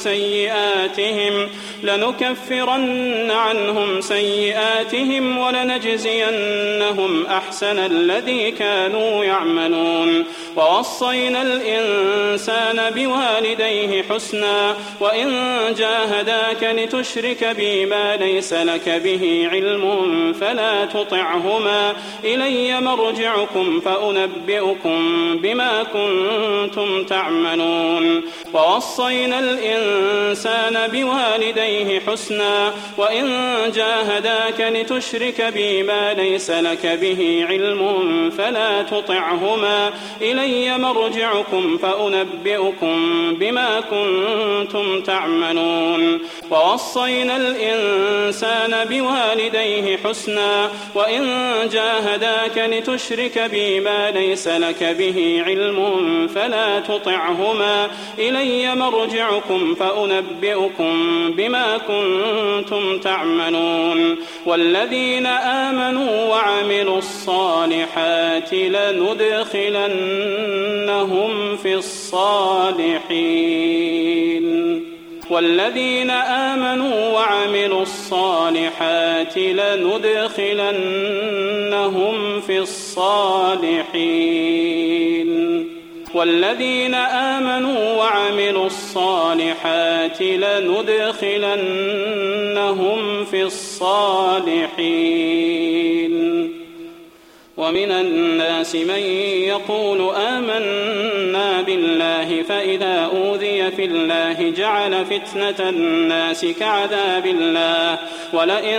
سيئاتهم ولنجزينهم أحسن الذي كانوا يعملون ووصينا الإنسان بوالديه حسنا وإن جاهداك لتشرك بي ما ليس لك به علم فلا تطعهما إلي مرجعكم فأنبئكم بما كنتم تعملون ووصينا الإنسان بوالديه حسنا وإن جاهداك لتشرك بي ما ليس لك به علم فلا تطعهما إلي مرجعكم فأنبئكم بما كنتم تعملون ووصينا الإنسان بوالديه حسنا وإن جاهداك لتشرك بي ما ليس لك به علم فلا تطعهما إلي مرجعكم فأنبئكم بما كنتم تعملون والذين آمنوا وعملوا الصالحات لندخلنهم في الصالحين والذين آمنوا وعملوا الصالحات لندخلنهم في الصالحين ومن الناس من يقول آمنا بالله فإذا أوذي في الله جعل فتنة الناس كعذاب الله ولئن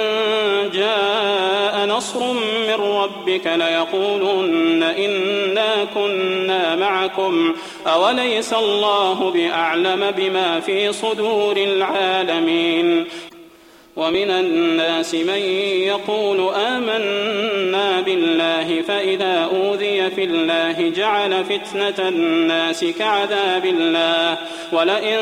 جاء نصر من ربك ليقولن إنا كنا معكم أوليس الله بأعلم بما في صدور العالمين ومن الناس من يقول آمنا بالله فإذا أوذي في الله جعل فتنة الناس كعذاب الله ولئن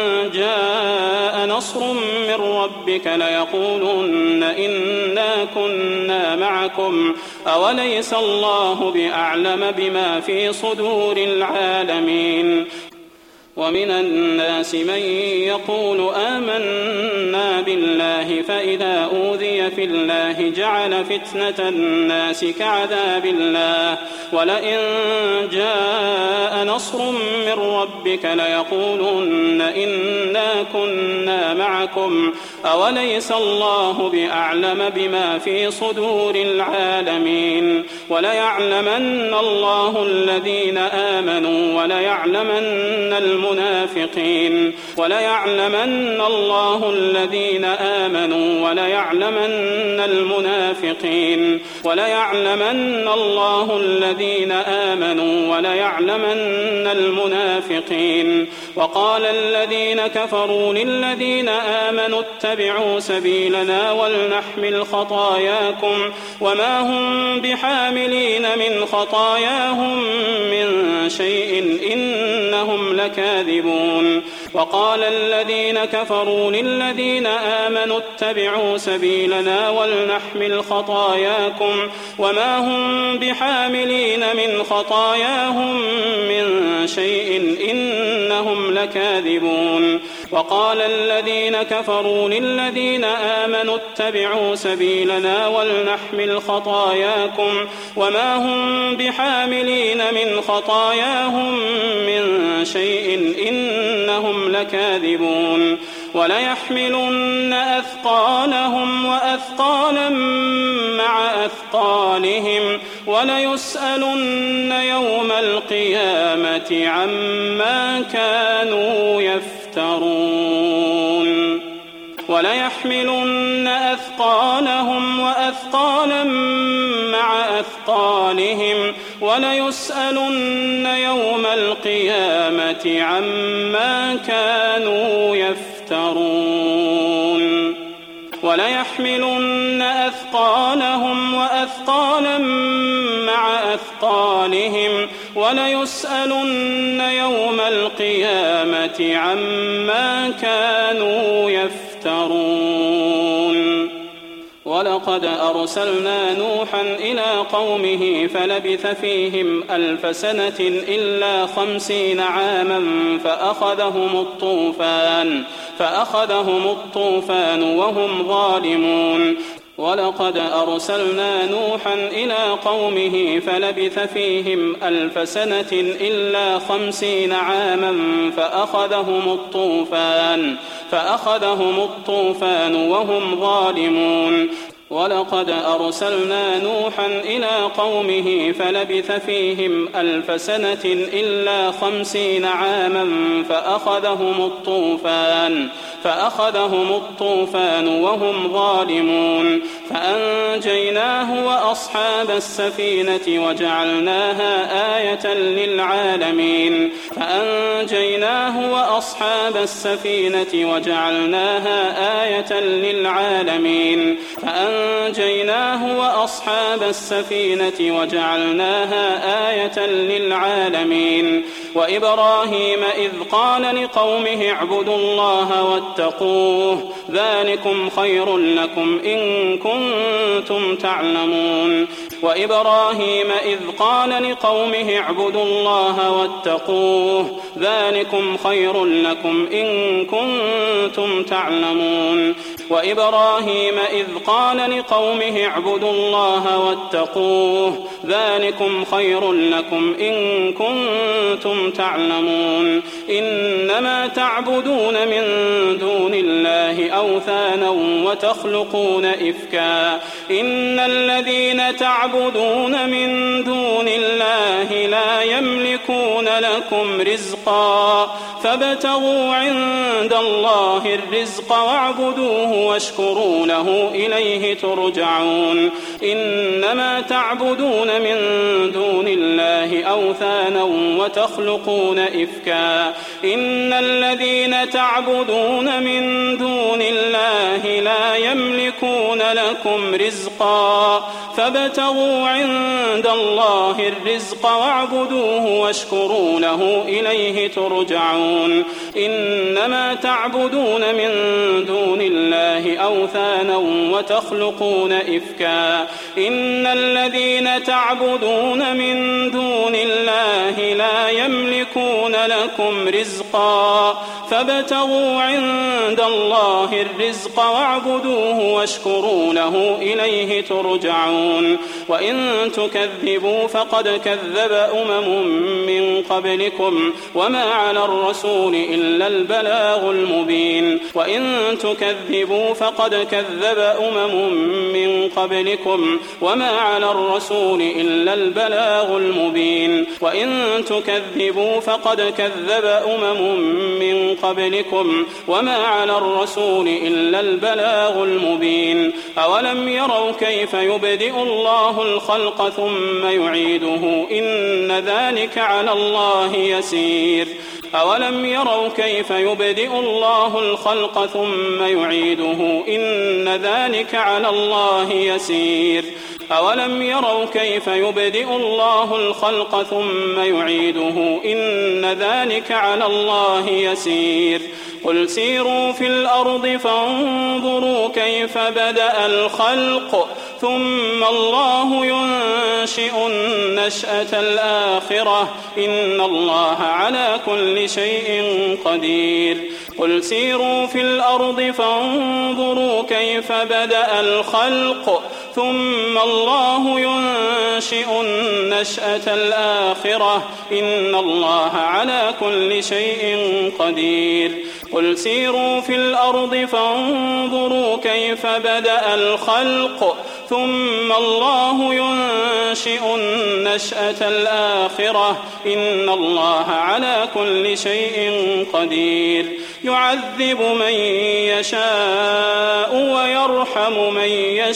جاء نصر من ربك ليقولن إنا كنا معكم أوليس الله بأعلم بما في صدور العالمين ومن الناس من يقول آمنا بالله فإذا أوذي في الله جعل فتنة الناس كعذاب الله ولئن جاء نصر من ربك ليقولن إنا كنا معكم أوليس الله بأعلم بما في صدور العالمين وليعلمن الله الذين آمنوا وليعلمن المنافقين وليعلمن الله الذين آمنوا وليعلمن المنافقين وليعلمن الله الذين آمنوا وليعلمن المنافقين وقال الذين كفروا للذين آمنوا اتبعوا سبيلنا ولنحمل خطاياكم وما هم بحاملين من خطاياهم من شيء إنهم لكاذبون وقال الذين كفروا للذين آمنوا اتبعوا سبيلنا ولنحمل خطاياكم وما هم بحاملين من خطاياهم من شيء إنهم لكاذبون وقال الذين كفروا للذين آمنوا اتبعوا سبيلنا ولنحمل خطاياكم وما هم بحاملين من خطاياهم من شيء إنهم لكاذبون وليحملن أثقالهم وأثقالا مع أثقالهم وليسألن يوم القيامة عما كانوا يفترون وليحملن أثقالهم وأثقالا مع أثقالهم وليسألن يوم القيامة عما كانوا يفترون وليحملن أثقالهم وأثقالا مع أثقالهم وليسألن يوم القيامة عما كانوا يفترون ولقد أرسلنا نوحا إلى قومه فلبث فيهم 1000 سنة إلا 50 عاما فأخذهم الطوفان وهم ظالمون ولقد أرسلنا نوحا إلى قومه فلبث فيهم 1000 سنة إلا 50 عاما فأخذهم الطوفان وهم ظالمون ولقد أرسلنا نوحا إلى قومه فلبث فيهم 1000 سنة إلا 50 عاما فأخذهم الطوفان وهم ظالمون فأنجيناه وأصحاب السفينة وجعلناها آية للعالمين وإبراهيم إذ قال لقومه اعبدوا الله واتقوه ذلكم خير لكم إن كنتم تعلمون وإبراهيم إذ قال لقومه اعبدوا الله واتقوه ذلكم خير لكم إن كنتم تعلمون وإبراهيم إذ قال لقومه اعبدوا الله واتقوه ذلكم خير لكم إن كنتم تعلمون إنما تعبدون من دون الله أوثانا وتخلقون إفكا إن الذين تعبدون من دون الله لا يملكون لكم رزقا فابتغوا عند الله الرزق واعبدوه واشكروا له إليه ترجعون إنما تعبدون من دون الله أوثانا وتخلقون إفكا إن الذين تعبدون من دون الله لا يملكون لكم رزقا فابتغوا عند الله الرزق واعبدوه واشكروا له إليه ترجعون إنما تعبدون من دون الله أوثانا وتخلقون إفكا إن الذين تعبدون من دون الله لا يملكون لكم رزقا فابتغوا عند الله الرزق واعبدوه واشكروا له إليه ترجعون وإن تكذبوا فقد كذب من قبلكم وما على الرسول إلا البلاغ المبين وإن تكذبوا فقد كذب من قبلكم وما على الرسول إلا البلاغ المبين وإن تكذبوا فقد كذب من قبلكم وما على الرسول إلا البلاغ المبين أولم يروا كيف يبدئ الله الخلق ثم يعيده إن ذلك على الله يسير أولم يروا كيف يبدئ الله الخلق ثم يعيده إن ذلك على الله يسير أولم يروا كيف يبدئ الله الخلق ثم يعيده إن ذلك على الله يسير قل سيروا في الأرض فانظروا كيف بدأ الخلق ثم الله ينشئ النشأة الآخرة إن الله على كل شيء قدير قل سيروا في الأرض فانظروا كيف بدأ الخلق ثم الله ينشئ النشأة الآخرة إن الله على كل شيء قدير قل سيروا في الأرض فانظروا كيف بدأ الخلق ثم الله ينشئ النشأة الآخرة الآخرة إن الله على كل شيء قدير يعذب من يشاء ويرحم من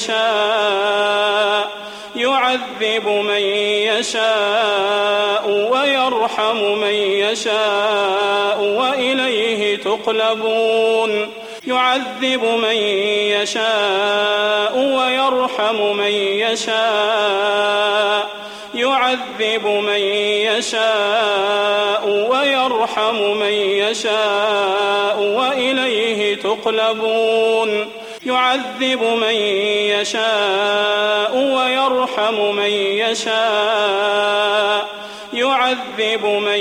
يشاء يعذب من يشاء ويرحم من يشاء وإليه تقلبون يعذب من يشاء ويرحم من يشاء يعذب من يشاء ويرحم من يشاء وإليه تقلبون يعذب من يشاء ويرحم من يشاء يعذب من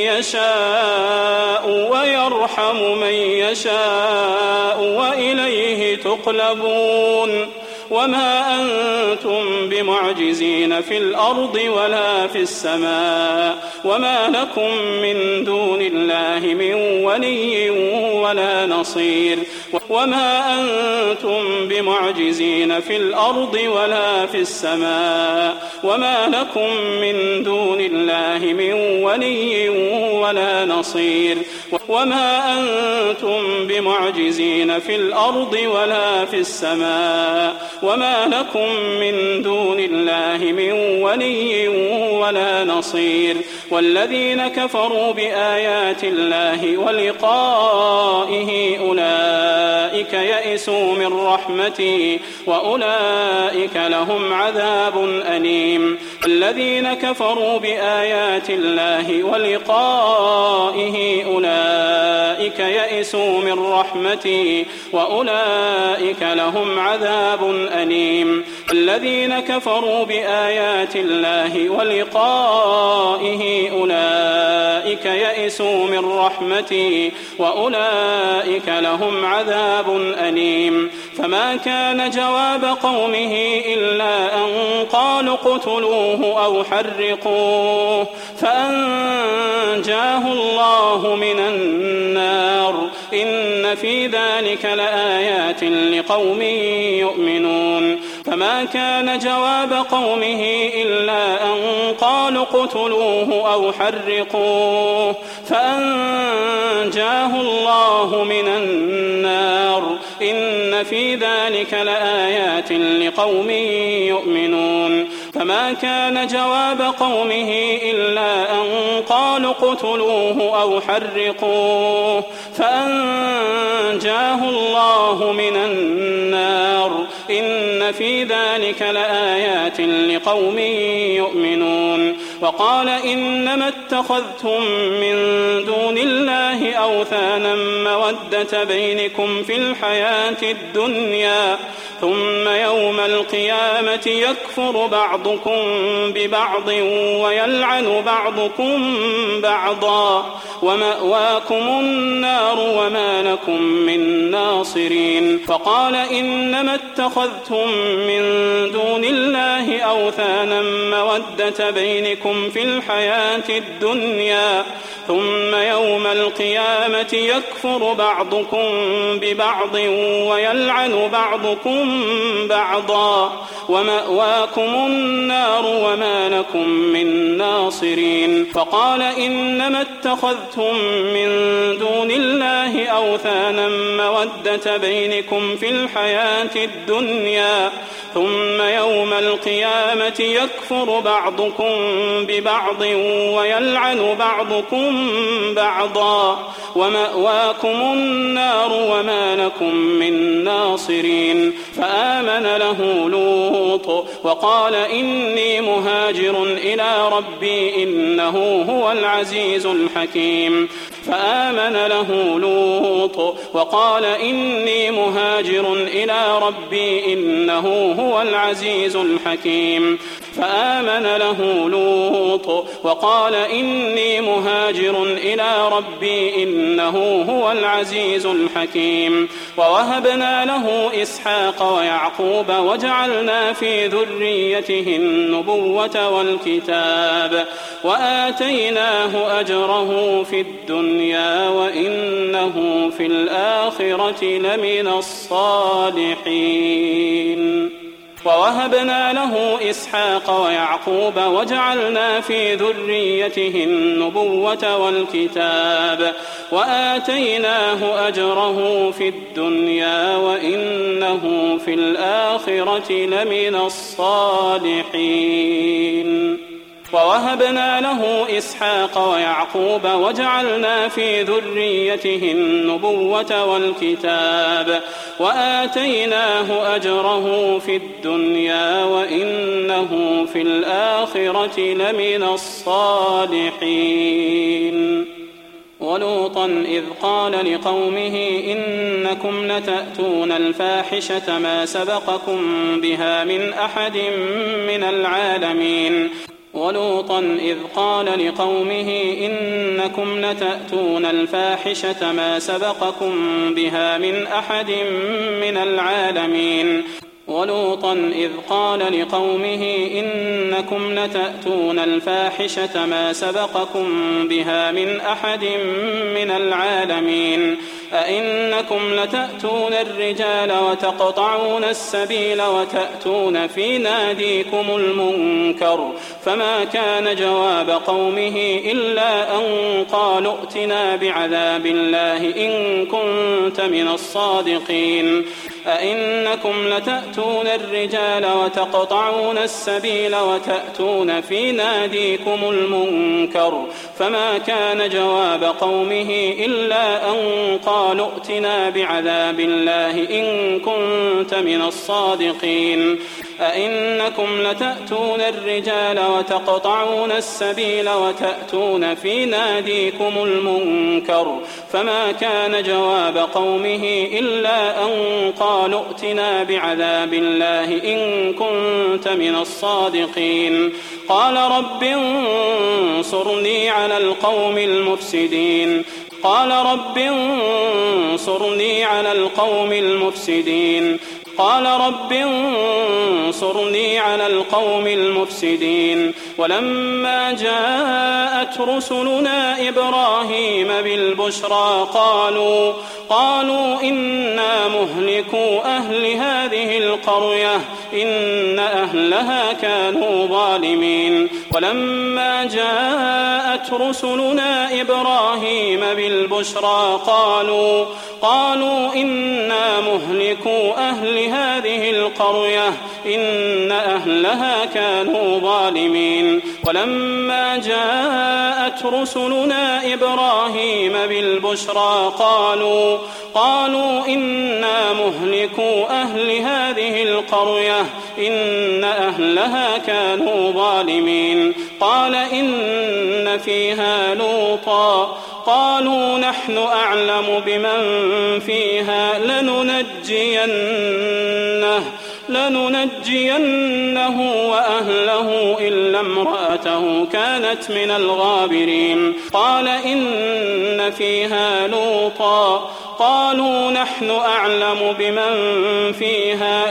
يشاء ويرحم من يشاء وإليه تقلبون وما أنتم بمعجزين في الأرض ولا في السماء وما لكم من دون الله من ولي ولا نصير وما أنتم بمعجزين في الأرض ولا في السماء وما لكم من دون الله من ولي ولا نصير وما أنتم بمعجزين في الأرض ولا في السماء وما لكم من دون الله من ولي ولا نصير والذين كفروا بآيات الله ولقائه أولئك يئسوا من رحمتي وأولئك لهم عذاب أليم الذين كفروا بآيات الله ولقائه أولئك يئسوا من رحمتي وأولئك لهم عذاب أليم الذين كفروا بآيات الله ولقائه أولئك يئسوا من رحمتي وأولئك لهم عذاب أليم فما كان جواب قومه إلا أن قالوا اقتلوه أو حرقوه فأنجاه الله من النار إن في ذلك لآيات لقوم يؤمنون فما كان جواب قومه إلا أن قالوا اقتلوه أو حرقوه فأنجاه الله من النار إن في ذلك لآيات لقوم يؤمنون فما كان جواب قومه إلا أن قالوا اقتلوه أو حرقوه فأنجاه الله من النار إن في ذلك لآيات لقوم يؤمنون وقال إنما اتخذتم من دون الله أوثانا مودة بينكم في الحياة الدنيا ثم يوم القيامة يكفر بعضكم ببعض ويلعن بعضكم بعضا ومأواكم النار وما لكم من ناصرين فقال إنما اتخذتم من دون الله أوثانا مودة بينكم في الحياة الدنيا ثم يوم القيامة يكفر بعضكم ببعض ويلعن بعضكم بعضا ومأواكم النار وما لكم من ناصرين فقال إنما اتخذتم من دون الله أوثانا مودة بينكم في الحياة الدنيا ثم يوم القيامة يكفر بعضكم ببعض ويلعن بعضكم بعضا ومأواكم النار وما لكم من ناصرين فآمن له لوط وقال إني مهاجر إلى ربي إنه هو العزيز الحكيم فآمن له لوط وقال إني مهاجر إلى ربي إنه هو العزيز الحكيم فآمن له لوط وقال إني مهاجر إلى ربي إنه هو العزيز الحكيم ووهبنا له إسحاق ويعقوب وجعلنا في ذريته النبوة والكتاب وآتيناه أجره في الدنيا وإنه في الآخرة لمن الصالحين ووهبنا له إسحاق ويعقوب وجعلنا في ذريته النبوة والكتاب وآتيناه أجره في الدنيا وإنه في الآخرة لمن الصالحين. ووهبنا له إسحاق ويعقوب وجعلنا في ذريته النبوة والكتاب وآتيناه أجره في الدنيا وإنه في الآخرة لمن الصالحين. ولوطا إذ قال لقومه إنكم لتأتون الفاحشة ما سبقكم بها من أحد من العالمين. ولوطا إذ قال لقومه إنكم لتأتون الفاحشة ما سبقكم بها من أحد من العالمين. ولوطا إذ قال لقومه إنكم لتأتون الفاحشة ما سبقكم بها من أحد من العالمين. أئنكم لتأتون الرجال وتقطعون السبيل وتأتون في ناديكم المنكر. فما كان جواب قومه إلا أن قالوا ائتنا بعذاب الله إن كنت من الصادقين. أئنكم لتأتون الرجال وتقطعون السبيل وتأتون في ناديكم المنكر. فما كان جواب قومه إلا أن قالوا ائتنا بعذاب الله إن كنت من الصادقين. أئنكم لتأتون الرجال وتقطعون السبيل وتأتون في ناديكم المنكر. فما كان جواب قومه إلا أن قالوا ائتنا بعذاب الله إن كنت من الصادقين. قال رب انصرني على القوم المفسدين. قال رب انصرني على القوم المفسدين. قال رب انصرني على القوم المفسدين. ولما جاءت رسلنا إبراهيم بالبشرى قالوا إنا مهلكو أهل هذه القرية إن أهلها كانوا ظالمين. ولما جاءت رسلنا إبراهيم بالبشرى قالوا إنا مهلكو أهل هذه القرية إن أهلها كانوا ظالمين. ولما جاءت رسلنا إبراهيم بالبشرى قالوا إنا مهلكو أهل هذه القرية إن أهلها كانوا ظالمين. قال إن فيها لوطا. قالوا نحن أعلم بمن فيها لننجينه وأهله إلا امرأته كانت من الغابرين. قال إن فيها لوطا. قالوا نحن أعلم بمن فيها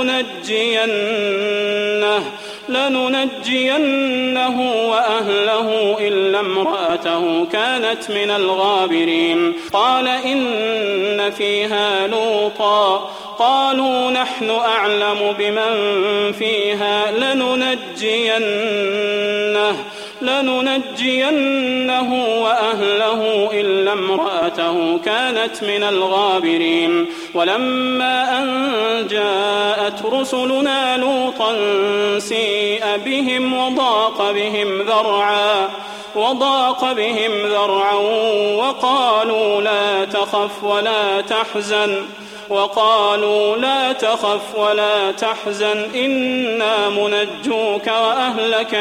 لننجينه وأهله إلا امرأته كانت من الغابرين. قال إن فيها لوطا. قالوا نحن أعلم بمن فيها لننجينه وأهله إلا امرأته كانت من الغابرين. ولما أن جاءت رسلنا لوطا سيء بهم وضاق بهم ذرعا وقالوا لا تخف ولا تحزن إنا منجوك وأهلك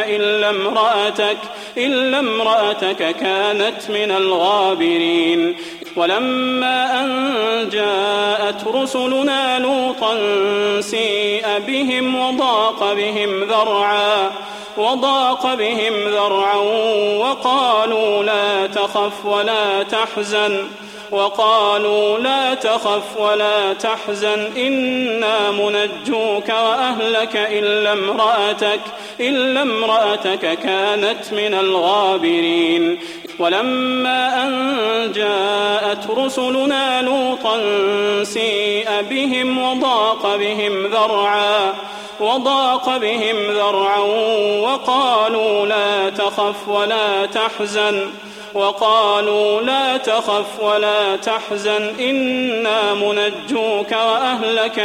إلا امرأتك كانت من الغابرين. ولما أن جاءت رسلنا لوطا سيء بهم وضاق بهم ذرعا وقالوا لا تخف ولا تحزن إنا منجوك وأهلك إلا امرأتك كانت من الغابرين. ولما أن جاءت رسلنا لوطا سيء بهم وضاق بهم وضاق بهم ذرعا وقالوا لا تخف ولا تحزن إنا منجوك وأهلك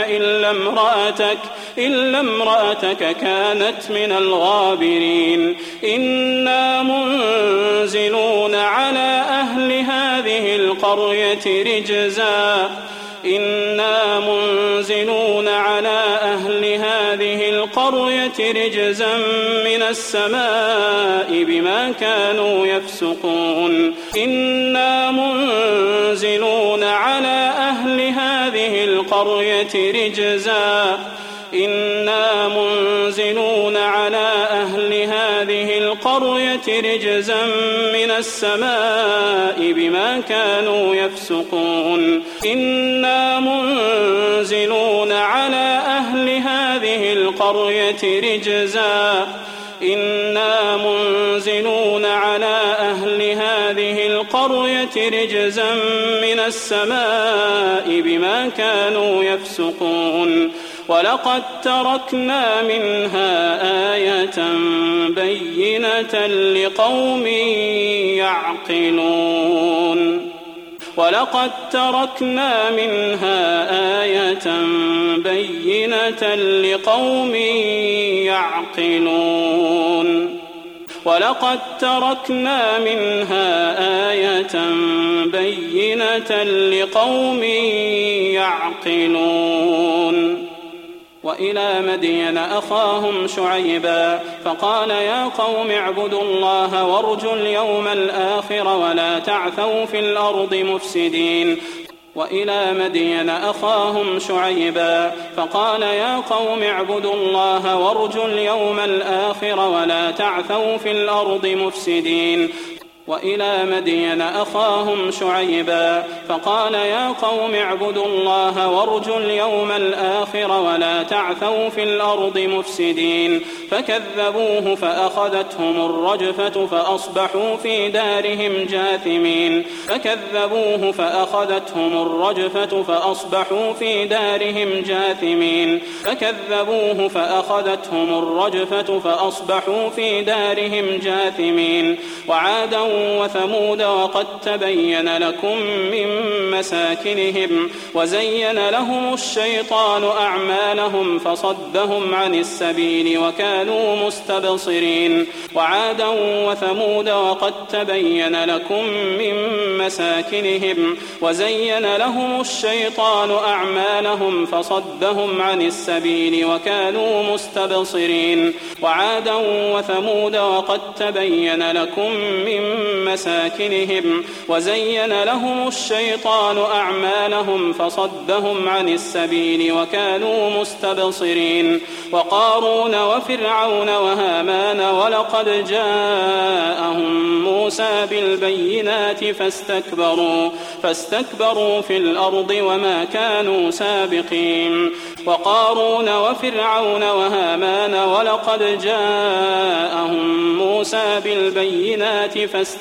إلا امرأتك كانت من الغابرين إنا منزلون على أهل هذه القرية رجزا من السماء بما كانوا يفسقون إنا منزلون على أهل هذه القرية رجزا من السماء بما كانوا يفسقون إنا منزلون على أهل هذه القرية رجزا من السماء بما كانوا يفسقون ولقد تركنا منها آية بينة لقوم يعقلون ولقد تركنا منها آية بينة لقوم يعقلون ولقد تركنا منها آية بينة لقوم يعقلون وإلى مدين أخاهم شعيبا فقال يا قوم اعبدوا الله وارجوا اليوم الآخر ولا تعثوا في الأرض مفسدين وإلى مدين أخاهم شعيبا فقال يا قوم اعبدوا الله وارجوا اليوم الآخر ولا تعثوا في الأرض مفسدين وإلى مدين أخاهم شعيبا فقال يا قوم اعبدوا الله وارجوا اليوم الآخر ولا تعثوا في الأرض مفسدين فكذبوه فأخذتهم الرجفة فأصبحوا في دارهم جاثمين وعادا وثمود وقد تبين لكم من مساكنهم وزين لهم الشيطان أعمالهم فصدهم عن السبيل وكانوا مستبصرين وعادا وثمود وقد تبين لكم من مساكنهم وزين لهم الشيطان أعمالهم فصدهم عن السبيل وكانوا مستبصرين وعادا وثمود وقد تبين لكم من مساكنهم وزين لهم الشيطان أعمالهم فصدهم عن السبيل وكانوا مستبصرين وقارون وفرعون وهامان ولقد جاءهم موسى بالبينات فاستكبروا في الأرض وما كانوا سابقين وقارون وفرعون وهامان ولقد جاءهم موسى بالبينات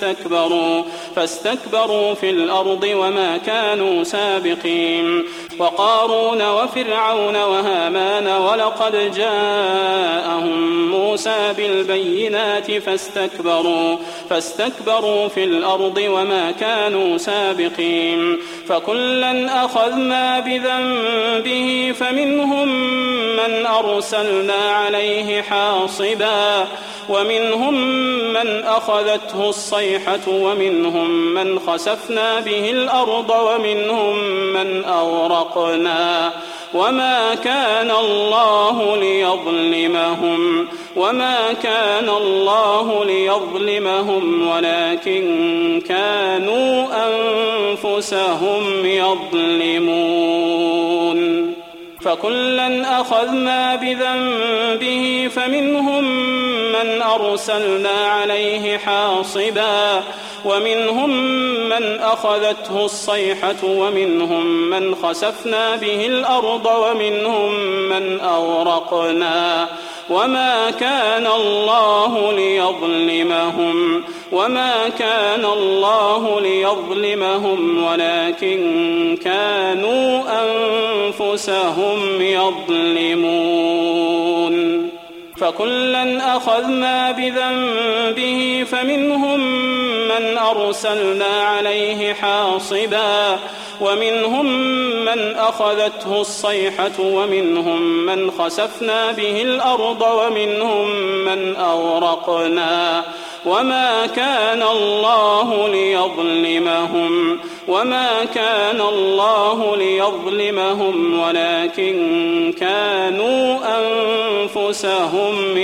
فاستكبروا في الأرض وما كانوا سابقين وقارون وفرعون وهامان ولقد جاءهم موسى بالبينات فاستكبروا في الأرض وما كانوا سابقين فكلا أخذنا بذنبه فمنهم من أرسلنا عليه حاصبا ومنهم من أخذته الصيحة ومنهم من خسفنا به الأرض ومنهم من أغرقنا وما كان الله ليظلمهم ولكن كانوا أنفسهم يظلمون فكلا أخذنا بذنبه فمنهم من أرسلنا عليه حاصبا ومنهم من أخذته الصيحة ومنهم من خسفنا به الأرض ومنهم من أغرقنا وما كان الله ليظلمهم ولكن كانوا أنفسهم يظلمون فكلا أخذنا بذنبه فمنهم من أرسلنا عليه حاصبا ومنهم من أخذته الصيحة ومنهم من خسفنا به الأرض ومنهم من أغرقنا وما كان الله ليظلمهم ولكن كانوا أنفسهم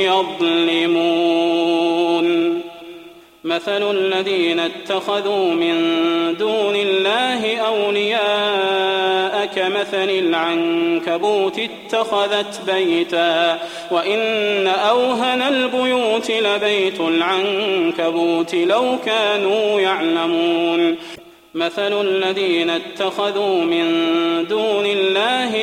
يظلمون. مثل الذين اتخذوا من دون الله أولياء كمثل العنكبوت اتخذت بيتا وإن أوهن البيوت لبيت العنكبوت لو كانوا يعلمون. مثل الذين اتخذوا من دون الله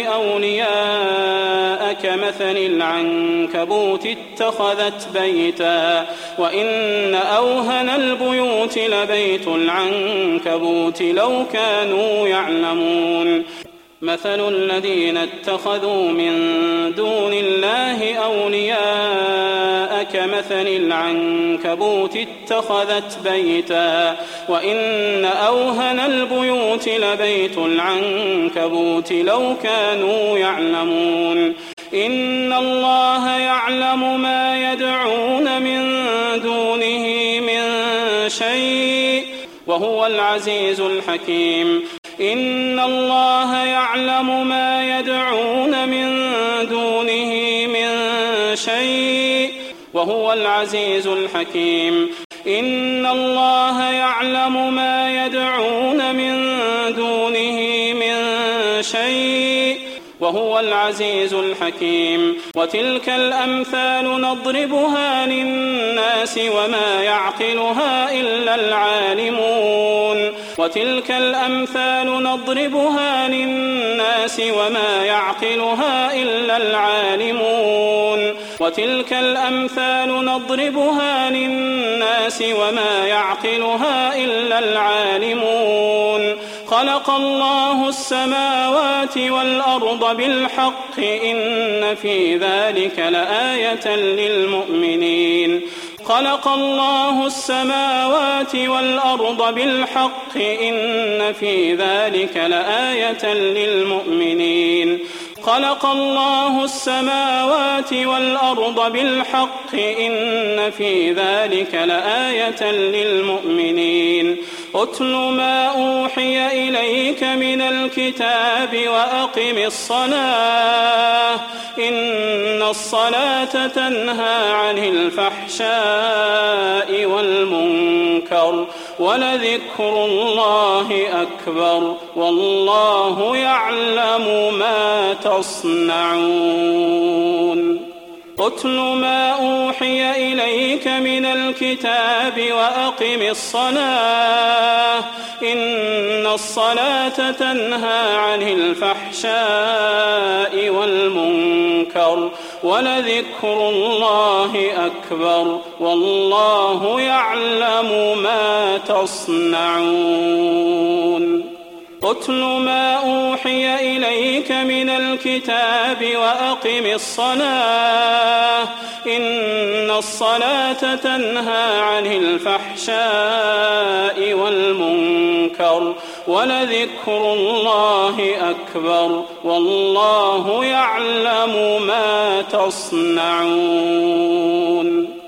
أولياء كمثل العنكبوت اتخذت بيتا وإن أوهن البيوت لبيت العنكبوت لو كانوا يعلمون. مثل الذين اتخذوا من دون الله أولياء كمثل العنكبوت اتخذت بيتا وإن أوهن البيوت لبيت العنكبوت لو كانوا يعلمون. إن الله يعلم ما يدعون من دونه من شيء وهو العزيز الحكيم. إن الله يعلم ما يدعون من دونه من شيء وهو العزيز الحكيم. إن الله يعلم ما يدعون من دونه من شيء وهو العزيز الحكيم. وتلك الأمثال نضربها للناس وما يعقلها إلا العالمون. وتلك الأمثال نضربها للناس وما يعقلها إلا العالمون. وتلك الأمثال نضربها للناس وما يعقلها إلا العالمون. خلق الله السماوات والأرض بالحق إن في ذلك لآية للمؤمنين. خلق الله السماوات والأرض بالحق إن في ذلك لآية للمؤمنين. خلق الله السماوات والأرض بالحق إن في ذلك لآية للمؤمنين. أتل ما أوحي إليك من الكتاب وأقم الصلاة إن الصلاة تنهى عن الفحشاء والمنكر ولذكر الله أكبر والله يعلم ما تصنعون. أتل ما أوحي إليك من الكتاب وأقم الصلاة إن الصلاة تنهى عن الفحشاء والمنكر ولذكر الله أكبر والله يعلم ما تصنعون. أتل ما أوحي إليك من الكتاب وأقم الصلاة إن الصلاة تنهى عن الفحشاء والمنكر ولذكر الله أكبر والله يعلم ما تصنعون.